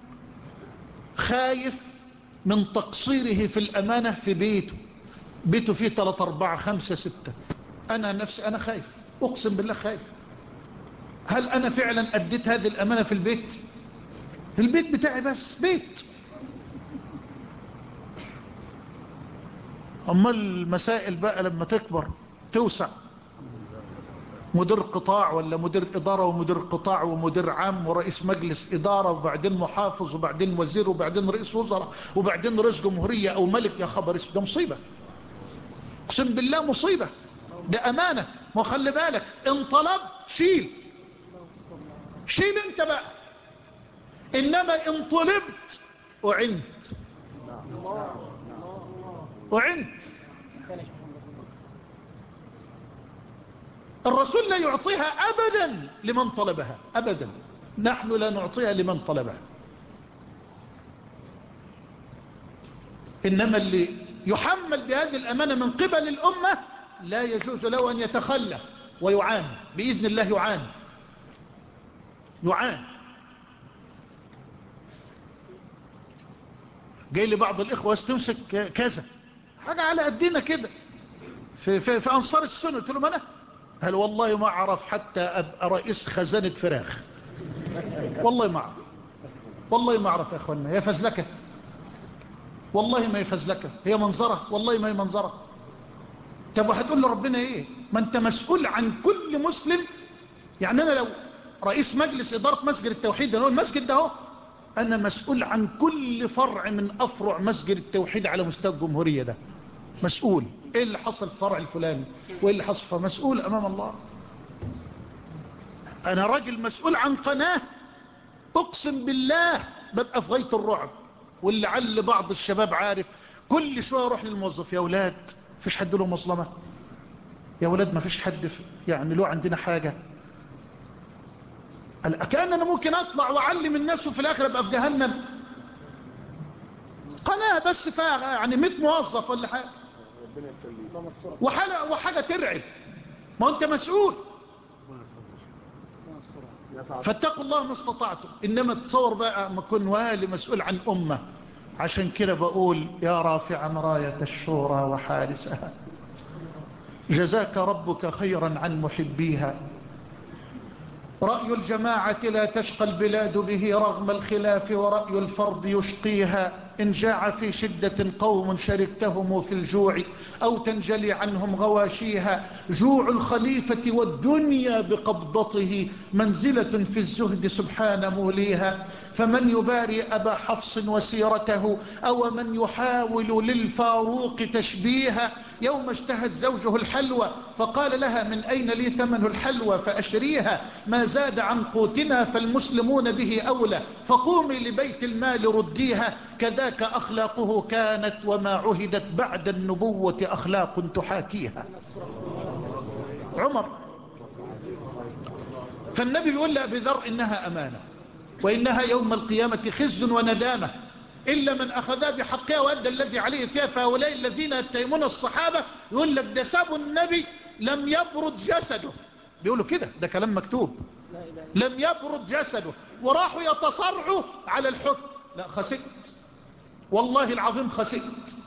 خايف من تقصيره في الأمانة في بيته؟ بيته فيه ثلاثة أربعة خمسة ستة. أنا نفسي أنا خايف، أقسم بالله خايف. هل أنا فعلا أديت هذه الأمانة في البيت؟ البيت بتاعي بس بيت. أما المسائل بقى لما تكبر توسع، مدير قطاع ولا مدير إدارة ومدير قطاع ومدير عام ورئيس مجلس إدارة وبعدين محافظ وبعدين وزير وبعدين رئيس وزراء وبعدين رئيس جمهورية أو ملك، يا خبر، ده مصيبة، اقسم بالله مصيبة. ده أمانة. ما خلي بالك، ان طلب شيل شيل انت بقى، إنما إن طلبت أعنت أعنت. الرسول لا يعطيها أبدا لمن طلبها، أبدا. نحن لا نعطيها لمن طلبها. إنما اللي يحمل بهذه الأمانة من قبل الأمة لا يجوز له أن يتخلى ويعان بإذن الله، يعان يعان. جاي لي بعض الإخوة استمسك كذا حاجة على قدنا كده في, في, في أنصار السنة. قلت لهم أنا هل والله ما أعرف حتى أبقى رئيس خزانة فراخ، والله ما أعرف، والله ما أعرف يا أخوانا. هي فزلكة، والله ما هي فزلكة، هي منظرة، والله ما هي منظرة. طب وهتقول لربنا إيه؟ ما أنت مسؤول عن كل مسلم. يعني أنا لو رئيس مجلس إدارة مسجد التوحيد، ده هو المسجد ده هو، أنا مسؤول عن كل فرع من أفرع مسجد التوحيد على مستوى الجمهورية. ده مسؤول. إيه اللي حصل في فرع الفلاني وإيه اللي حصل، فمسؤول أمام الله. أنا راجل مسؤول عن قناة، أقسم بالله ببقى في غاية الرعب. واللي عل بعض الشباب عارف، كل شوية أروح للموظف، يا أولاد فيش حد له مظلمة، يا أولاد ما فيش حد يعني له عندنا حاجة. كأن أنا ممكن أطلع وأعلم الناس وفي الآخر أبقى في جهنم. قناة بس فيها يعني مئة موظف ولا حاجة، وحاجة, وحاجة ترعب. ما أنت مسؤول، فاتقوا الله ما استطعتم. إنما تصور بقى ما كن والي مسؤول عن أمة. عشان كده بقول يا رافعا راية الشورى وحارسها، جزاك ربك خيرا عن محبيها. رأي الجماعة لا تشقى البلاد به رغم الخلاف، ورأي الفرد يشقيها. إن جاع في شدة قوم شركتهم في الجوع، أو تنجلي عنهم غواشيها. جوع الخليفة والدنيا بقبضته، منزلة في الزهد سبحان موليها. فمن يباري أبا حفص وسيرته، أو من يحاول للفاروق تشبيها. يوم اشتهت زوجه الحلوى فقال لها من أين لي ثمن الحلوى فأشريها. ما زاد عن قوتنا فالمسلمون به أولى، فقومي لبيت المال رديها. كذاك أخلاقه كانت، وما عهدت بعد النبوة أخلاق تحاكيها. عمر. فالنبي يقول لأبي ذر إنها أمانة، وإنها يوم القيامة خزي وندامة، إلا من أخذها بحقها وأدى الذي عليه فيها. فهؤلاء الذين يتهمون الصحابة يقول لك ده سابوا النبي لم يبرد جسده، بيقولوا كده، ده كلام مكتوب، لم يبرد جسده، وراحوا يتصارعوا على الحكم. لا خسئت، والله العظيم خسئت.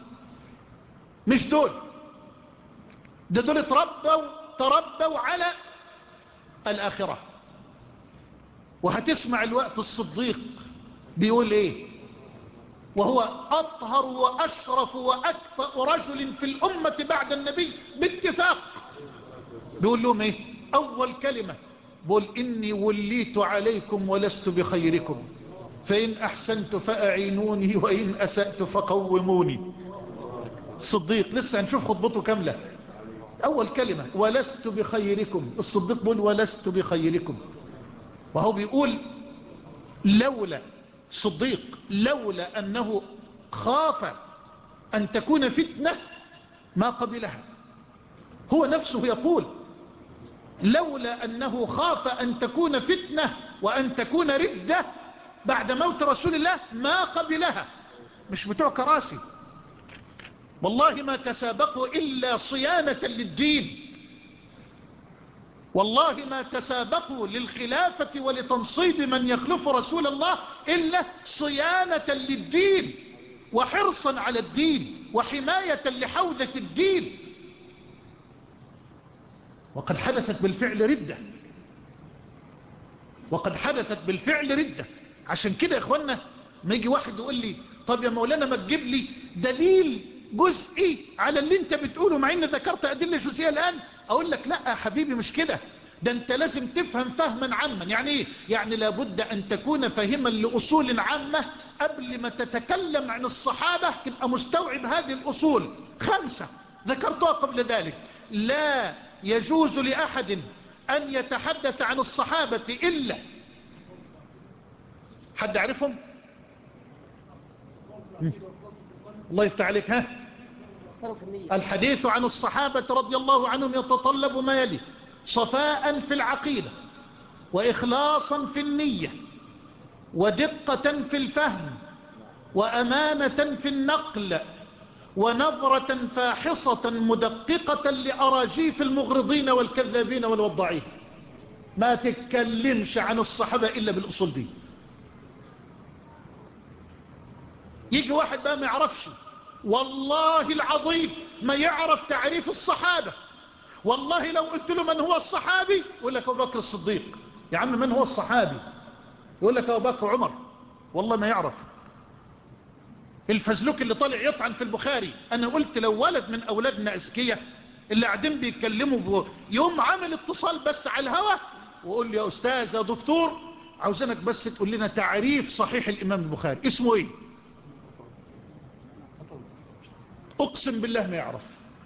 مش دول، ده دول تربوا تربوا على الآخرة. وهتسمع الوقت الصديق بيقول ايه، وهو أطهر وأشرف وأكفأ رجل في الأمة بعد النبي باتفاق. بيقول لهم ايه أول كلمة؟ بيقول إني وليت عليكم ولست بخيركم، فإن أحسنت فأعينوني وإن أسأت فقوموني. الصديق لسه هنشوف خطبته كاملة. أول كلمة ولست بخيركم، الصديق بيقول ولست بخيركم. وهو بيقول لولا صديق لولا أنه خاف أن تكون فتنة ما قبلها. هو نفسه يقول لولا أنه خاف أن تكون فتنة وأن تكون ردة بعد موت رسول الله ما قبلها. مش بتوع كراسي، والله ما تسابقوا إلا صيانة للدين، والله ما تسابقوا للخلافة ولتنصيب من يخلف رسول الله إلا صيانة للدين وحرصا على الدين وحماية لحوزة الدين. وقد حدثت بالفعل ردة، وقد حدثت بالفعل ردة. عشان كده يا اخوانا ما يجي واحد يقول لي طب يا مولانا ما تجيب لي دليل جزئي على اللي انت بتقوله مع ان ذكرت أدلة جزئية الآن، اقول لك لا يا حبيبي مش كده، ده انت لازم تفهم فهما عاما. يعني ايه؟ يعني لابد ان تكون فاهما لأصول عامة قبل ما تتكلم عن الصحابة، تبقى مستوعب هذه الأصول خمسة ذكرتها قبل ذلك. لا يجوز لأحد أن يتحدث عن الصحابة إلا حد عرفهم؟ الله يفتح عليك. ها؟ الحديث عن الصحابة رضي الله عنهم يتطلب ما يلي: صفاء في العقيدة، وإخلاصا في النية، ودقة في الفهم، وأمانة في النقل، ونظرة فاحصة مدققة لأراجيف المغرضين والكذابين والوضاعين. ما تتكلمش عن الصحابة إلا بالأصول دي. يجي واحد بقى ما يعرفش، والله العظيم ما يعرف تعريف الصحابة. والله لو قلت له من هو الصحابي يقول لك أبو بكر الصديق. يا عم من هو الصحابي؟ يقول لك أبو بكر عمر. والله ما يعرف. الفزلوك اللي طالع يطعن في البخاري، أنا قلت لو ولد من أولادنا أذكياء اللي قاعدين بيتكلموا بو يوم عامل اتصال بس على الهوا وقول لي يا أستاذ يا دكتور عاوزينك بس تقول لنا تعريف صحيح الإمام البخاري اسمه إيه؟ أقسم بالله ما يعرف.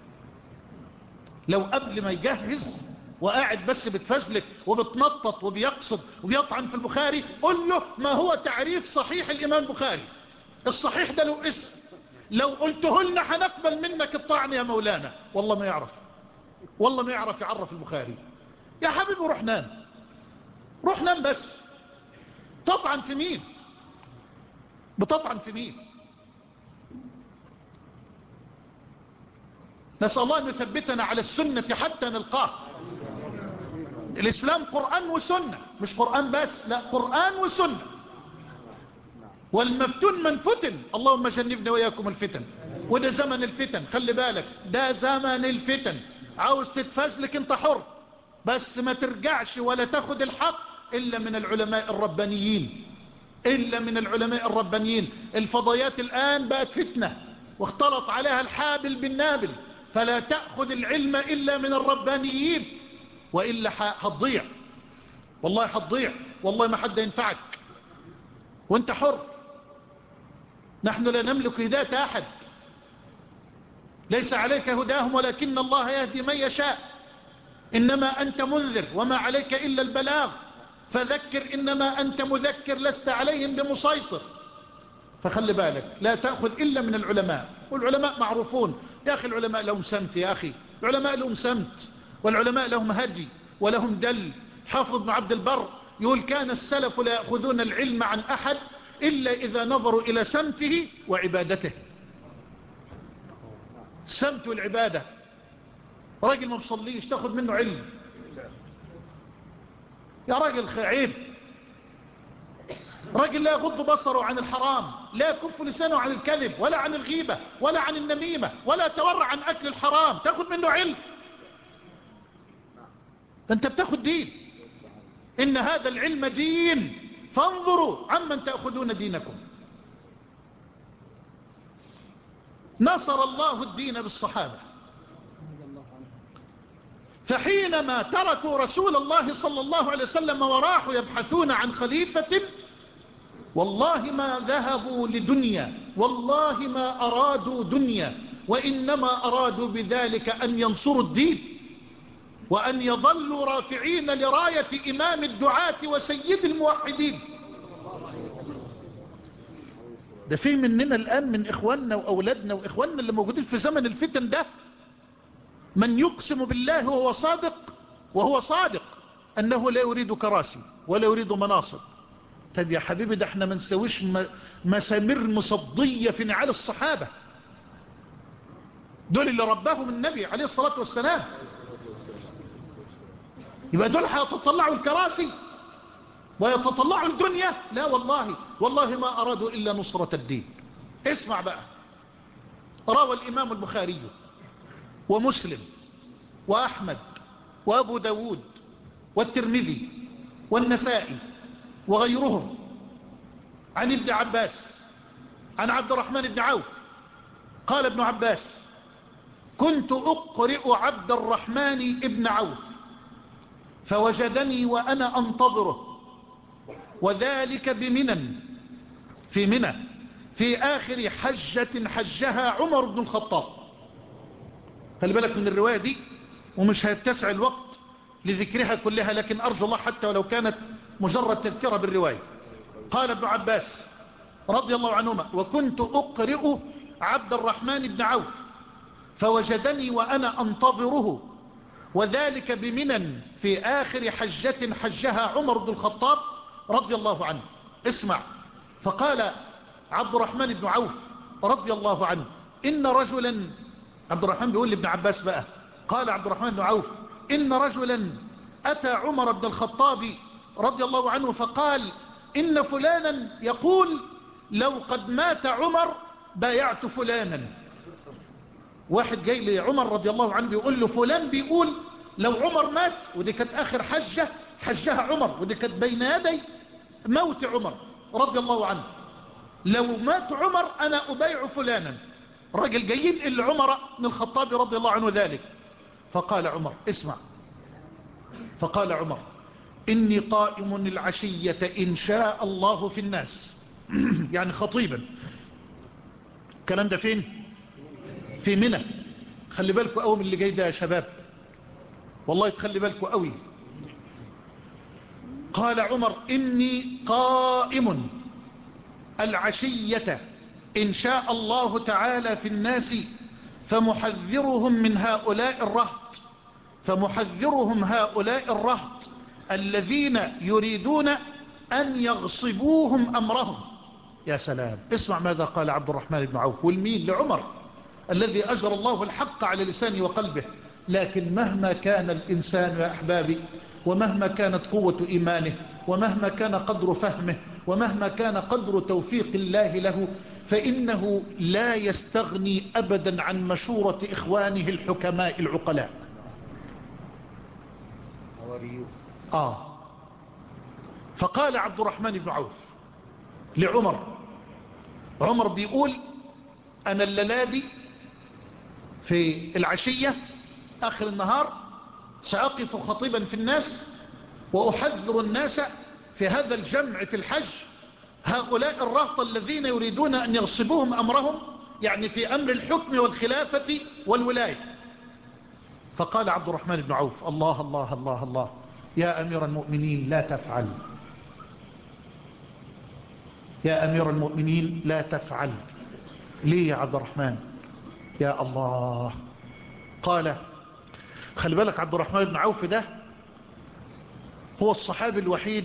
لو قبل ما يجهز وقاعد بس بتفزلك وبتنطط وبيقصد وبيطعن في البخاري قل له ما هو تعريف صحيح الإمام البخاري. الصحيح ده له اسم، لو قلته لنا هنقبل منك الطعن يا مولانا. والله ما يعرف، والله ما يعرف يعرف البخاري. يا حبيبي روح نام، روح نام بس. تطعن في مين؟ بتطعن في مين؟ نسأل الله أن يثبتنا على السنة حتى نلقاه. الإسلام قرآن وسنة، مش قرآن بس، لا قرآن وسنة. والمفتون من فتن، اللهم جنبنا وإياكم الفتن. وده زمن الفتن، خلي بالك ده زمن الفتن. عاوز تتفزلك انت حر، بس ما ترجعش ولا تاخد الحق إلا من العلماء الربانيين، إلا من العلماء الربانيين. الفضيات الآن بقت فتنة واختلط عليها الحابل بالنابل، فلا تأخذ العلم إلا من الربانيين وإلا هتضيع. والله هتضيع، والله ما حد ينفعك وانت حر. نحن لا نملك هداية أحد، ليس عليك هداهم ولكن الله يهدي من يشاء. إنما أنت منذر وما عليك إلا البلاغ، فذكر إنما أنت مذكر لست عليهم بمسيطر. فخلي بالك لا تأخذ إلا من العلماء، والعلماء معروفون. يا أخي العلماء لهم سمت، يا أخي العلماء لهم سمت، والعلماء لهم هدي ولهم دل. حافظ ابن عبد البر يقول كان السلف لا يأخذون العلم عن أحد إلا إذا نظروا إلى سمته وعبادته. السمت والعبادة. راجل ما بصليش تاخذ منه علم؟ يا راجل عيب. راجل لا يغض بصره عن الحرام، لا يكف لسانه عن الكذب ولا عن الغيبة ولا عن النميمة ولا تورع عن أكل الحرام، تاخذ منه علم؟ أنت بتاخذ دين. إن هذا العلم دين فانظروا عمن تأخذون دينكم. نصر الله الدين بالصحابة، فحينما تركوا رسول الله صلى الله عليه وسلم وراحوا يبحثون عن خليفة والله ما ذهبوا لدنيا، والله ما أرادوا دنيا، وإنما أرادوا بذلك أن ينصروا الدين وأن يظلوا رافعين لراية إمام الدعاة وسيد الموحدين. ده في مننا الآن من إخواننا وأولادنا وإخواننا اللي موجودين في زمن الفتن ده من يقسم بالله وهو صادق وهو صادق أنه لا يريد كراسي ولا يريد مناصب. طيب يا حبيبي ده احنا ما نسويش مسامير مصدية في نعال الصحابة، دول اللي رباهم النبي عليه الصلاة والسلام. يبقى دول هيتطلعوا الكراسي ويتطلعوا الدنيا؟ لا والله، والله ما أرادوا إلا نصرة الدين. اسمع بقى، روى الإمام البخاري ومسلم وأحمد وأبو داود والترمذي والنسائي وغيرهم عن ابن عباس عن عبد الرحمن بن عوف قال ابن عباس كنت أقرئ عبد الرحمن بن عوف فوجدني وأنا أنتظره، وذلك بمنى، في منى في آخر حجة حجها عمر بن الخطاب. خلي بالك من الرواية دي، ومش هيتسع الوقت لذكرها كلها، لكن أرجو الله حتى ولو كانت مجرد تذكرة بالرواية. قال ابن عباس رضي الله عنهما وكنت أقرئ عبد الرحمن بن عوف فوجدني وأنا أنتظره، وذلك بمنى في آخر حجة حجها عمر بن الخطاب رضي الله عنه. اسمع، فقال عبد الرحمن بن عوف رضي الله عنه إن رجلا، عبد الرحمن بيقول لابن عباس بقى، قال عبد الرحمن بن عوف: إن رجلا أتى عمر بن الخطاب رضي الله عنه فقال: إن فلانا يقول لو قد مات عمر بايعت فلانا. واحد جاي لعمر رضي الله عنه بيقول له: فلان بيقول لو عمر مات، ودي كانت آخر حجة حجها عمر، ودي كانت بين يدي موت عمر رضي الله عنه، لو مات عمر أنا أبايع فلانا. رجل جايين إلا عمر بن الخطاب رضي الله عنه ذلك. فقال عمر: اسمع، فقال عمر: إني قائم العشية إن شاء الله في الناس. يعني خطيبا. الكلام ده فين؟ في منى. خلي بالكوا قوي من اللي جاي ده يا شباب، والله تخلي بالكوا قوي. قال عمر: إني قائم العشية إن شاء الله تعالى في الناس فمحذرهم من هؤلاء الرهط، فمحذرهم هؤلاء الرهط الذين يريدون أن يغصبوهم أمرهم. يا سلام، اسمع ماذا قال عبد الرحمن بن عوف، والمين؟ لعمر الذي أجرى الله الحق على لسانه وقلبه. لكن مهما كان الإنسان يا أحبابي، ومهما كانت قوة إيمانه، ومهما كان قدر فهمه، ومهما كان قدر توفيق الله له، فإنه لا يستغني أبدا عن مشورة إخوانه الحكماء العقلاء. آه فقال عبد الرحمن بن عوف لعمر، عمر بيقول: أنا الليلة في العشية آخر النهار سأقف خطيبا في الناس وأحذر الناس في هذا الجمع في الحج هؤلاء الرهط الذين يريدون أن يغصبوهم أمرهم، يعني في أمر الحكم والخلافة والولاية. فقال عبد الرحمن بن عوف: الله الله الله الله، يا أمير المؤمنين لا تفعل، يا أمير المؤمنين لا تفعل. ليه يا عبد الرحمن؟ يا الله. قال: خلي بالك، عبد الرحمن بن عوف ده هو الصحابي الوحيد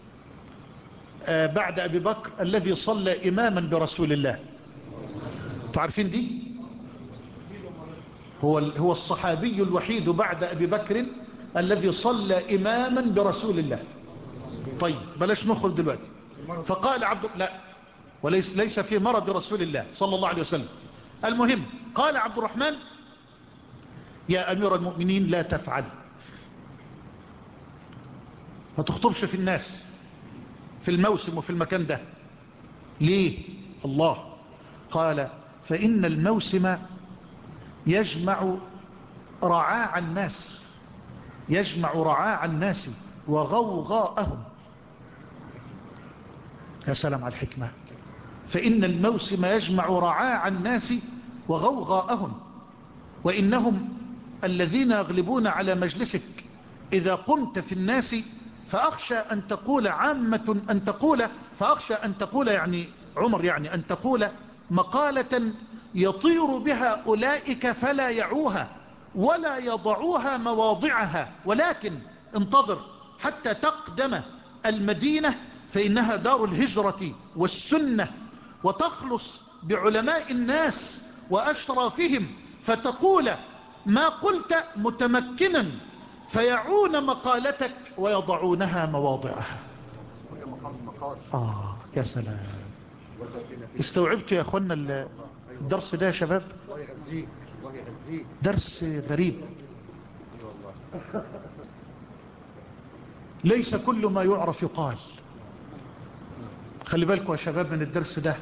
بعد أبي بكر الذي صلى إماما برسول الله. تعرفين دي؟ هو هو الصحابي الوحيد بعد أبي بكر الذي صلى إماما برسول الله. طيب بلاش نخرج دلوقتي. فقال عبد لا وليس ليس في مرض رسول الله صلى الله عليه وسلم. المهم، قال عبد الرحمن: يا أمير المؤمنين لا تفعل، ما تخطبش في الناس في الموسم وفي المكان ده. ليه؟ الله. قال: فإن الموسم يجمع رعاع الناس، يجمع رعاع الناس وغوغاءهم. يا سلام على الحكمة. فإن الموسم يجمع رعاع الناس وغوغاءهم، وإنهم الذين يغلبون على مجلسك إذا قمت في الناس فأخشى أن تقول عامة أن تقول فأخشى أن تقول يعني عمر يعني أن تقول مقالة يطير بها أولئك فلا يعوها ولا يضعوها مواضعها، ولكن انتظر حتى تقدم المدينة فإنها دار الهجرة والسنة، وتخلص بعلماء الناس وأشرافهم فتقول ما قلت متمكنا فيعون مقالتك ويضعونها مواضعها. آه يا سلام. استوعبتوا يا أخوانا الدرس ده يا شباب؟ درس غريب. ليس كل ما يعرف يقال. خلي بالكم يا شباب من الدرس ده،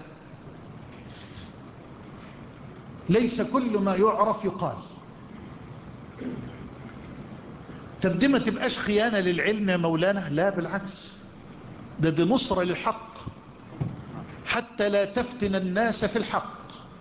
ليس كل ما يعرف يقال. تبدي ما تبقاش خيانة للعلم يا مولانا، لا بالعكس، ده دي نصرة للحق حتى لا تفتن الناس في الحق.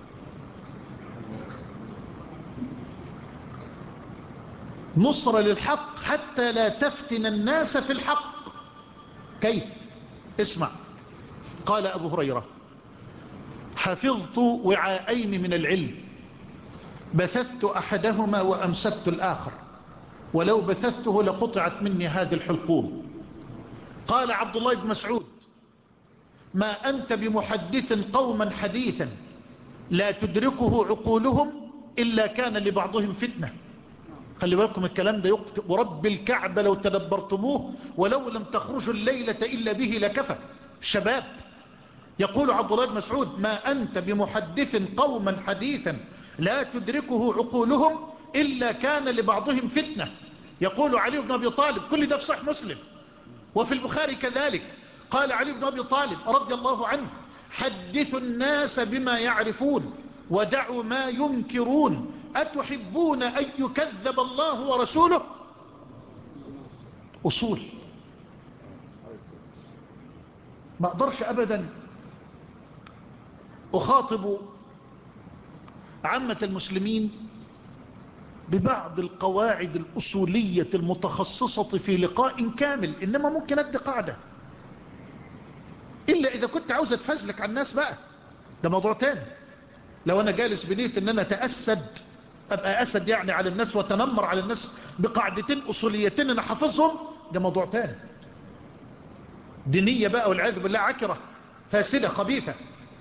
نصرة للحق حتى لا تفتن الناس في الحق. كيف؟ اسمع. قال أبو هريرة: حفظت وعاءين من العلم، بثثت أحدهما وأمسكت الآخر، ولو بثثته لقطعت مني هذه الحلقوم. قال عبد الله بن مسعود: ما أنت بمحدث قوما حديثا لا تدركه عقولهم إلا كان لبعضهم فتنة. خلي بالكم الكلام ده يكتب، ورب الكعبة لو تدبرتموه ولو لم تخرجوا الليلة إلا به لكفى. الشباب يقول عبد الله بن مسعود: ما أنت بمحدث قوما حديثا لا تدركه عقولهم إلا كان لبعضهم فتنة. يقول علي بن أبي طالب، كل ده في صحيح مسلم وفي البخاري كذلك، قال علي بن أبي طالب رضي الله عنه: حدثوا الناس بما يعرفون ودعوا ما ينكرون، أتحبون أن يكذب الله ورسوله؟ أصول. ما أقدرش أبدا أخاطب عامة المسلمين ببعض القواعد الأصولية المتخصصة في لقاء كامل، إنما ممكن أدي قاعدة، إلا إذا كنت عاوز أتفزلك على الناس بقى، ده موضوع تاني. لو أنا جالس بنية إن أنا أتأسد، أبقى أسد يعني على الناس وتنمر على الناس بقاعدتين أصوليتين أنا حافظهم، ده موضوع تاني. دينية بقى والعياذ بالله عكرة فاسدة خبيثة.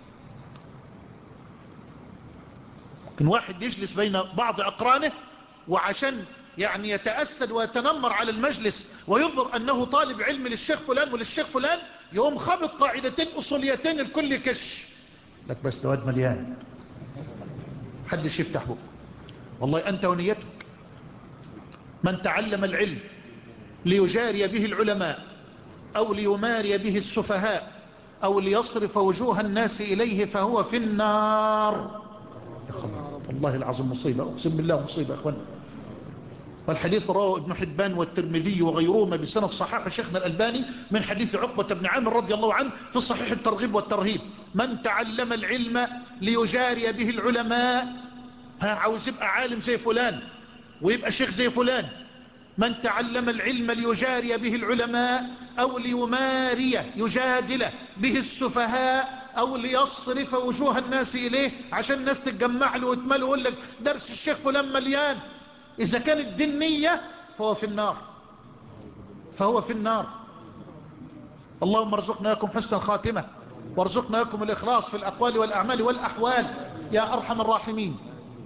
ممكن واحد يجلس بين بعض أقرانه وعشان يعني يتأسد ويتنمر على المجلس ويظهر أنه طالب علم للشيخ فلان وللشيخ فلان، يقوم خبط قاعدتين أصوليتين الكل كش لك، بس دواد مليان حدش يفتح بقه. والله أنت ونيتك. من تعلم العلم ليجاري به العلماء أو ليماري به السفهاء أو ليصرف وجوه الناس إليه فهو في النار. والله العظيم مصيبة، أقسم بالله مصيبة يا أخوان. والحديث رواه ابن حبان والترمذي وغيرهما بسند صحيح شيخنا الألباني من حديث عقبة بن عامر رضي الله عنه في صحيح الترغيب والترهيب: من تعلم العلم ليجاري به العلماء، ها عاوز يبقى عالم زي فلان ويبقى شيخ زي فلان، من تعلم العلم ليجاري به العلماء أو ليماري يجادل به السفهاء أو ليصرف وجوه الناس إليه عشان الناس تتجمع له وتمله ويقول لك درس الشيخ فلان مليان، إذا كانت دينية فهو في النار، فهو في النار. اللهم ارزقنا لكم حسن الخاتمة وارزقنا لكم الإخلاص في الأقوال والأعمال والأحوال يا أرحم الراحمين.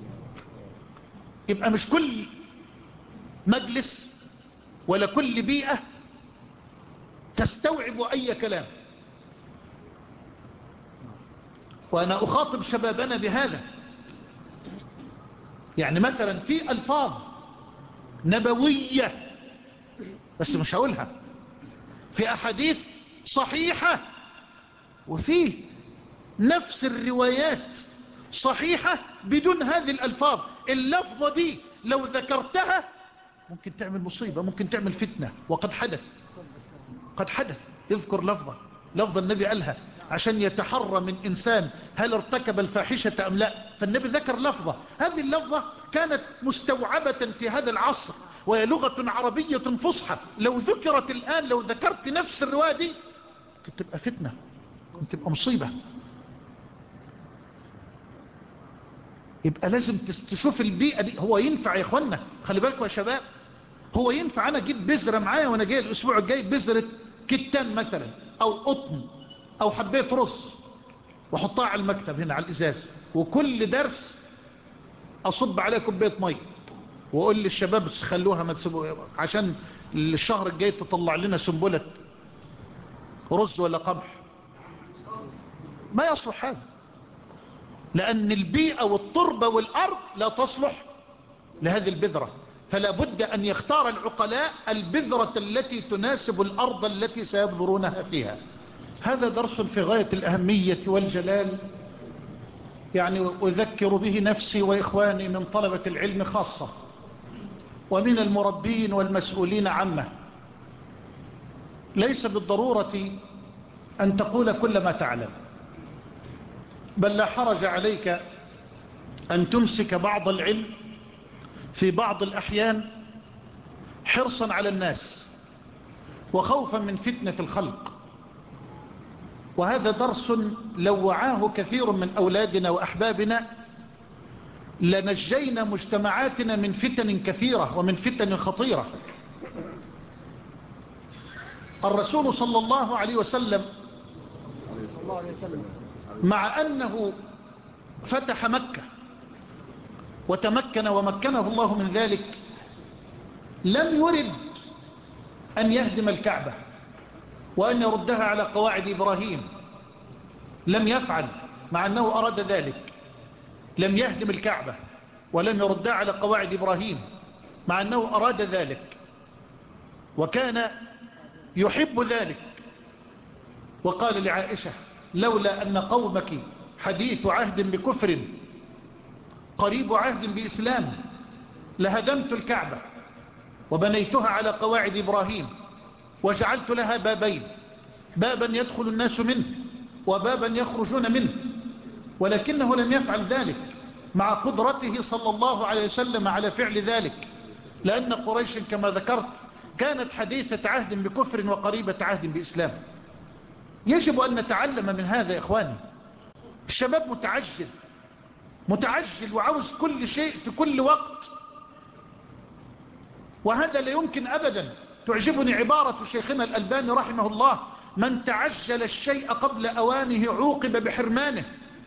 يبقى مش كل مجلس ولا كل بيئة تستوعب أي كلام. وأنا أخاطب شبابنا بهذا. يعني مثلا في ألفاظ نبوية بس مش هقولها، في أحاديث صحيحة وفي نفس الروايات صحيحة بدون هذه الألفاظ. اللفظة دي لو ذكرتها ممكن تعمل مصيبة، ممكن تعمل فتنة، وقد حدث قد حدث. اذكر لفظة لفظة النبي قالها عشان يتحرى من إنسان هل ارتكب الفاحشة أم لا، فالنبي ذكر لفظة، هذه اللفظة كانت مستوعبة في هذا العصر وهي لغة عربية فصحى، لو ذكرت الآن، لو ذكرت نفس الرواية دي كنت تبقى فتنة، كنت تبقى مصيبة. يبقى لازم تشوف البيئة دي. هو ينفع يا اخوانا، خلي بالكم يا شباب، هو ينفع انا اجيب بذرة معايا وانا جاي الاسبوع الجاي بذرة كتان مثلا او قطن او حبيت رز واحطها على المكتب هنا على الازاز، وكل درس اصب عليها كوبايه ميه واقول للشباب خلوها ما تسيبوا عشان الشهر الجاي تطلع لنا سنبلة رز ولا قمح؟ ما يصلح هذا، لأن البيئة والتربة والأرض لا تصلح لهذه البذرة. فلا بد أن يختار العقلاء البذرة التي تناسب الأرض التي سيبذرونها فيها. هذا درس في غاية الأهمية والجلال، يعني أذكر به نفسي وإخواني من طلبة العلم خاصة ومن المربين والمسؤولين عامة. ليس بالضرورة أن تقول كل ما تعلم، بل لا حرج عليك أن تمسك بعض العلم في بعض الأحيان حرصا على الناس وخوفا من فتنة الخلق. وهذا درس لو وعاه كثير من أولادنا وأحبابنا لنجينا مجتمعاتنا من فتن كثيرة ومن فتن خطيرة. الرسول صلى الله عليه وسلم مع أنه فتح مكة وتمكن ومكنه الله من ذلك، لم يرد أن يهدم الكعبة وأن يردها على قواعد إبراهيم، لم يفعل، مع أنه أراد ذلك. لم يهدم الكعبة ولم يردها على قواعد إبراهيم مع أنه أراد ذلك، وكان يحب ذلك. وقال لعائشة: لولا أن قومك حديث عهد بكفر قريب عهد بإسلام لهدمت الكعبة وبنيتها على قواعد إبراهيم وجعلت لها بابين، بابا يدخل الناس منه وبابا يخرجون منه. ولكنه لم يفعل ذلك مع قدرته صلى الله عليه وسلم على فعل ذلك، لأن قريش كما ذكرت كانت حديثة عهد بكفر وقريبة عهد بإسلام. يجب أن نتعلم من هذا يا إخواني. الشباب متعجل متعجل وعاوز كل شيء في كل وقت، وهذا لا يمكن أبدا. تعجبني عبارة شيخنا الألباني رحمه الله: من تعجل الشيء قبل أوانه عوقب بحرمانه.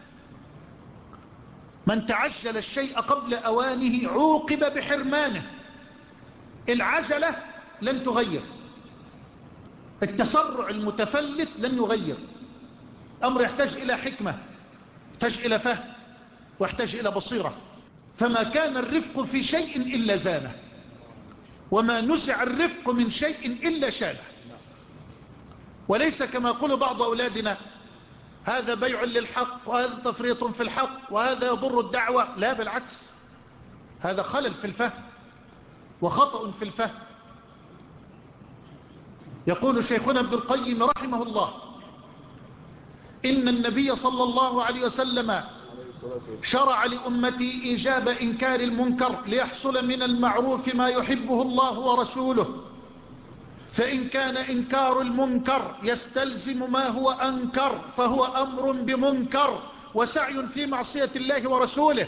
من تعجل الشيء قبل أوانه عوقب بحرمانه. العجلة لن تغير، التسرع المتفلت لن يغير. أمر يحتاج إلى حكمة، يحتاج إلى فهم، ويحتاج إلى بصيرة. فما كان الرفق في شيء إلا زانه، وما نزع الرفق من شيء إلا شانه. وليس كما يقول بعض أولادنا: هذا بيع للحق وهذا تفريط في الحق وهذا يضر الدعوة. لا، بالعكس، هذا خلل في الفهم وخطأ في الفهم. يقول شيخنا ابن القيم رحمه الله: إن النبي صلى الله عليه وسلم شرع لأمتي إيجاب إنكار المنكر ليحصل من المعروف ما يحبه الله ورسوله، فإن كان إنكار المنكر يستلزم ما هو أنكر فهو أمر بمنكر وسعي في معصية الله ورسوله.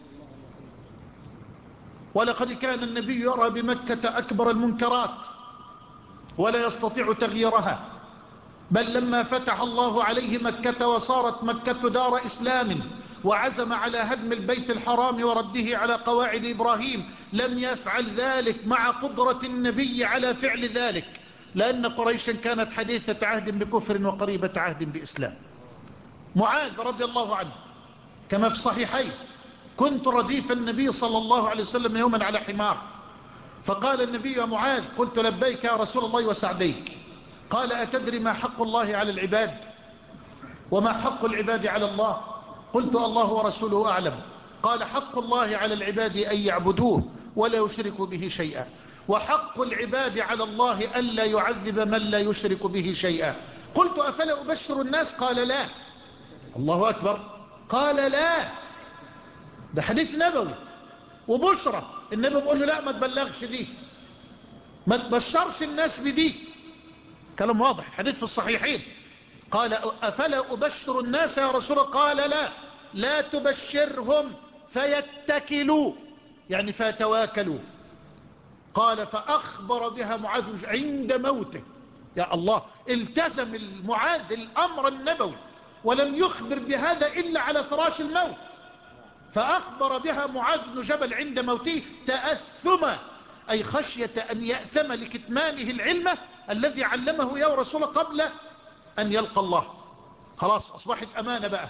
ولقد كان النبي يرى بمكة أكبر المنكرات ولا يستطيع تغييرها، بل لما فتح الله عليه مكة وصارت مكة دار إسلام وعزم على هدم البيت الحرام ورده على قواعد إبراهيم، لم يفعل ذلك مع قدرة النبي على فعل ذلك، لأن قريشا كانت حديثة عهد بكفر وقريبة عهد بإسلام. معاذ رضي الله عنه كما في الصحيحين: كنت رديف النبي صلى الله عليه وسلم يوما على حمار، فقال النبي: يا معاذ. قلت: لبيك يا رسول الله وسعديك. قال: أتدري ما حق الله على العباد وما حق العباد على الله؟ قلت: الله ورسوله أعلم. قال: حق الله على العباد أن يعبدوه ولا يشركوا به شيئا، وحق العباد على الله ألا يعذب من لا يشرك به شيئا. قلت: أفلا أبشر الناس؟ قال: لا. الله أكبر. قال: لا. ده حديث نبوي وبشرة. النبي بيقول له: لا، ما تبلغش دي، ما تبشرش الناس بدي. كلام واضح، حديث في الصحيحين. قال: أفلا أبشر الناس يا رسول الله؟ قال: لا، لا تبشرهم فيتكلوا، يعني فيتواكلوا. قال: فأخبر بها معاذ عند موته. يا الله، التزم المعاذ الأمر النبوي ولم يخبر بهذا إلا على فراش الموت. فأخبر بها معاذ بن جبل عند موته تأثما، أي خشية أن يأثم لكتمانه العلم الذي علمه يا رسول الله قبل أن يلقى الله. خلاص أصبحت أمانة بقى،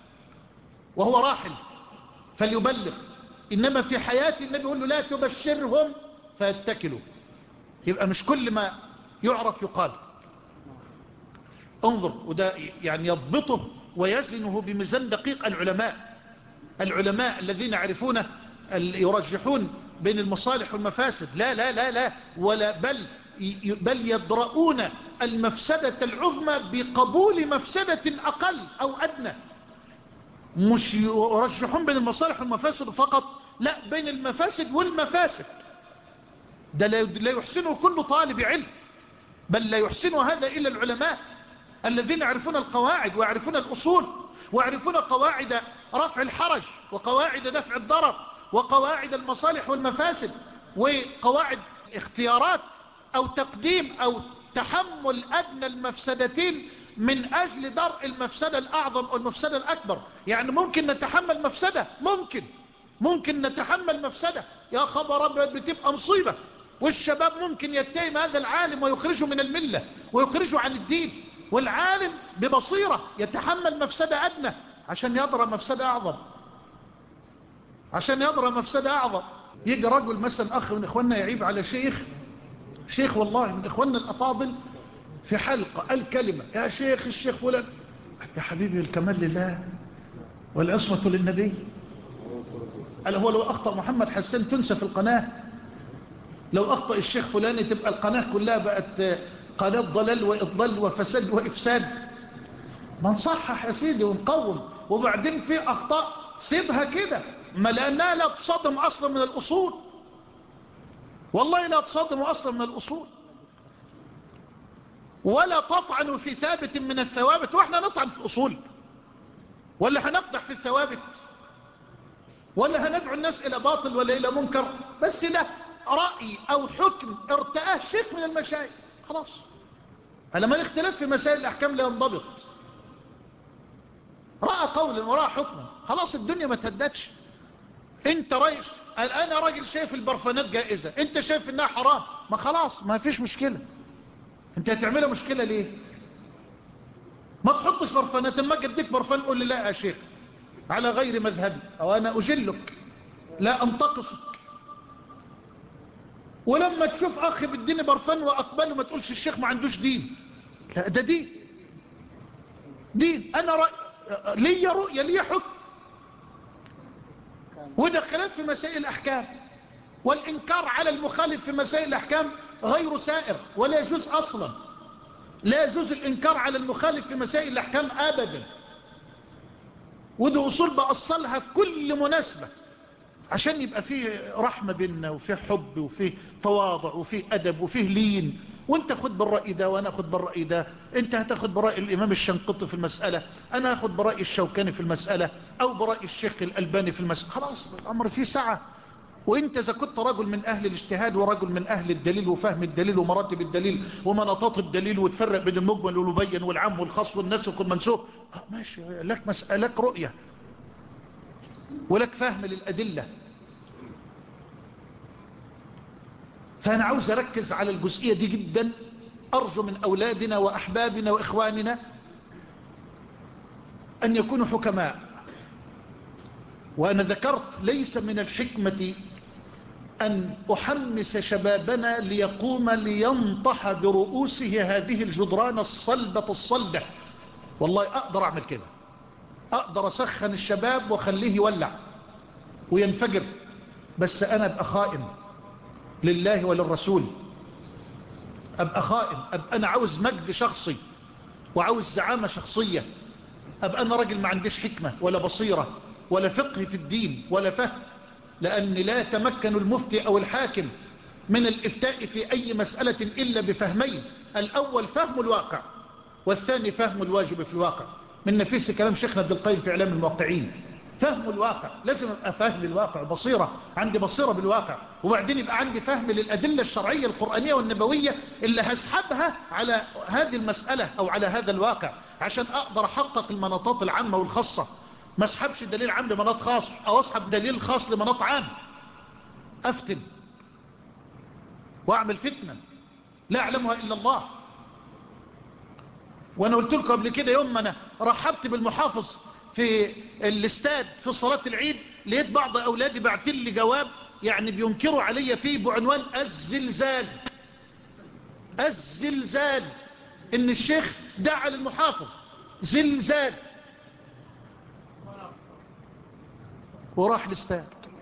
وهو راحل فليبلغ. إنما في حياة النبي يقول له: لا تبشرهم فيتكلوا. يبقى مش كل ما يعرف يقال. انظر، وده يعني يضبطه ويزنه بميزان دقيق العلماء العلماء الذين يعرفون يرجحون بين المصالح والمفاسد. لا لا لا لا ولا بل بل يدرؤون المفسدة العظمى بقبول مفسدة أقل أو أدنى. مش يرجحون بين المصالح والمفاسد فقط، لا، بين المفاسد والمفاسد. ده لا يحسنه كل طالب علم، بل لا يحسن هذا إلا العلماء الذين يعرفون القواعد ويعرفون الأصول ويعرفون قواعد رفع الحرج وقواعد دفع الضرر وقواعد المصالح والمفاسد وقواعد اختيارات أو تقديم أو تحمل أدنى المفسدتين من أجل درء المفسدة الأعظم أو المفسدة الأكبر. يعني ممكن نتحمل مفسدة، ممكن ممكن نتحمل مفسدة، يا خبر أبيض بتبقى مصيبة، والشباب ممكن يتهم هذا العالم ويخرجه من الملة ويخرجه عن الدين، والعالم ببصيرة يتحمل مفسدة أدنى عشان يضرب مفسدة أعظم، عشان يضرب مفسدة أعظم. يجي رجل مثلا أخ من إخواننا يعيب على شيخ، شيخ والله من إخواننا الأفاضل، في حلقة قال كلمة، يا شيخ الشيخ فلان، يا حبيبي الكمال لله والعصمة للنبي. قال هو لو أخطأ محمد حسان تنسى في القناة، لو أخطأ الشيخ فلاني تبقى القناة كلها بقت قناة ضلال وإضلال وفساد وإفساد. ما نصحح يا سيدي ونقوم، وبعدين في أخطاء سيبها كده، ما لأنها لا تصادم أصلا من الأصول، والله لا تصادم أصلا من الأصول، ولا تطعن في ثابت من الثوابت. وإحنا نطعن في الأصول ولا هنقدح في الثوابت ولا هندعو الناس إلى باطل ولا إلى منكر؟ بس ده رأي أو حكم ارتآه شيخ من المشايخ، خلاص. لما الاختلاف في مسائل الأحكام لا ينضبط، رأى قولا ورأى حكما، خلاص الدنيا ما تهدتش. انت رئيس، انا راجل شايف البرفانات جائزة، انت شايف انها حرام، ما خلاص ما فيش مشكلة. انت هتعملها مشكلة ليه؟ ما تحطش برفانات، اما اجي اديك برفان قول لي لا يا شيخ على غير مذهبي، او انا اجلك لا انتقصك. ولما تشوف اخي بالدين برفان واقبله ما تقولش الشيخ ما عندوش دين، لا ده دين، دين. انا رأي لي رؤية لي حكم، وده خلاف في مسائل الأحكام، والإنكار على المخالف في مسائل الأحكام غير سائر ولا يجوز أصلا، لا يجوز الإنكار على المخالف في مسائل الأحكام أبدا. وده أصول بأصلها في كل مناسبة عشان يبقى فيه رحمة بيننا وفيه حب وفيه تواضع وفيه أدب وفيه لين. وانت خد بالرأي ده وانا اخد بالرأي ده، انت هتاخد برأي الامام الشنقطي في المسألة، انا اخد برأي الشوكاني في المسألة، او برأي الشيخ الألباني في المسألة، خلاص الامر فيه سعة. وانت اذا كنت رجل من اهل الاجتهاد ورجل من اهل الدليل وفهم الدليل ومراتب الدليل ومناطات الدليل وتفرق بين المجمل والمبين والعام والخاص والناسخ والمنسوخ، اه ماشي، لك مسألة، لك رؤية ولك فهم للأدلة. فأنا عاوز أركز على الجزئية دي جدا، أرجو من أولادنا وأحبابنا وإخواننا أن يكونوا حكماء. وأنا ذكرت ليس من الحكمة أن أحمس شبابنا ليقوم لينطح برؤوسه هذه الجدران الصلبة الصلدة، والله أقدر أعمل كده، أقدر أسخن الشباب وخليه يولع وينفجر، بس أنا أبقى خائن لله وللرسول، أبقى خائن، أبقى أنا عاوز مجد شخصي وعاوز زعامة شخصية، أبقى أنا راجل ما عنديش حكمة ولا بصيرة ولا فقه في الدين ولا فهم. لأن لا يتمكن المفتي أو الحاكم من الإفتاء في أي مسألة إلا بفهمين، الأول فهم الواقع والثاني فهم الواجب في الواقع. من نفيس كلام شيخنا عبد القيم في إعلام الموقعين، فهم الواقع، لازم أبقى فاهم الواقع، بصيرة، عندي بصيرة بالواقع، وبعدين يبقى عندي فهم للأدلة الشرعية القرآنية والنبوية اللي هسحبها على هذه المسألة أو على هذا الواقع عشان أقدر أحقق المناطات العامة والخاصة. ما اسحبش دليل عام لمناط خاص أو أسحب دليل خاص لمناط عام، أفتن وأعمل فتنة لا أعلمها إلا الله. وأنا قلت لكم قبل كده يوم ما أنا رحبت بالمحافظ في الاستاد في صلاة العيد، لقيت بعض أولادي بعتل لي جواب يعني بينكروا علي فيه بعنوان الزلزال، الزلزال، إن الشيخ دعا للمحافظ زلزال وراح الاستاد.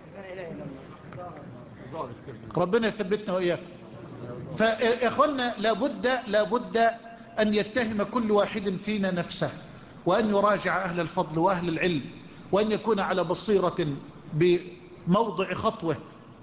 ربنا يثبتنا وإياكم. فيا اخوانا لابد لابد أن يتهم كل واحد فينا نفسه، وأن يراجع أهل الفضل وأهل العلم، وأن يكون على بصيرة بموضع خطوه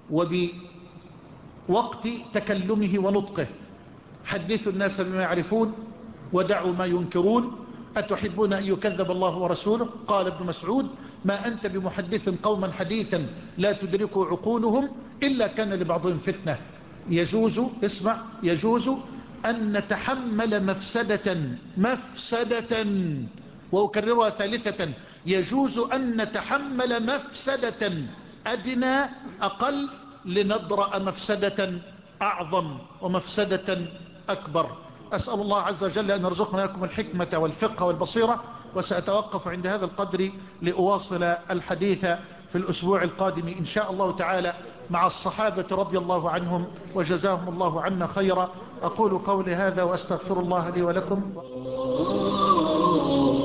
وبوقت تكلمه ونطقه. حدثوا الناس بما يعرفون ودعوا ما ينكرون، أتحبون أن يكذب الله ورسوله؟ قال ابن مسعود: ما أنت بمحدث قوما حديثا لا تدرك عقولهم إلا كان لبعضهم فتنة. يجوز، اسمع، يجوز أن نتحمل مفسدة مفسدة وأكررها ثالثة، يجوز أن نتحمل مفسدة أدنى أقل لندرأ مفسدة أعظم ومفسدة أكبر. أسأل الله عز وجل أن يرزقنا لكم الحكمة والفقه والبصيرة. وسأتوقف عند هذا القدر لأواصل الحديث في الأسبوع القادم إن شاء الله تعالى مع الصحابة رضي الله عنهم وجزاهم الله عنا خيرا. أقول قولي هذا وأستغفر الله لي ولكم.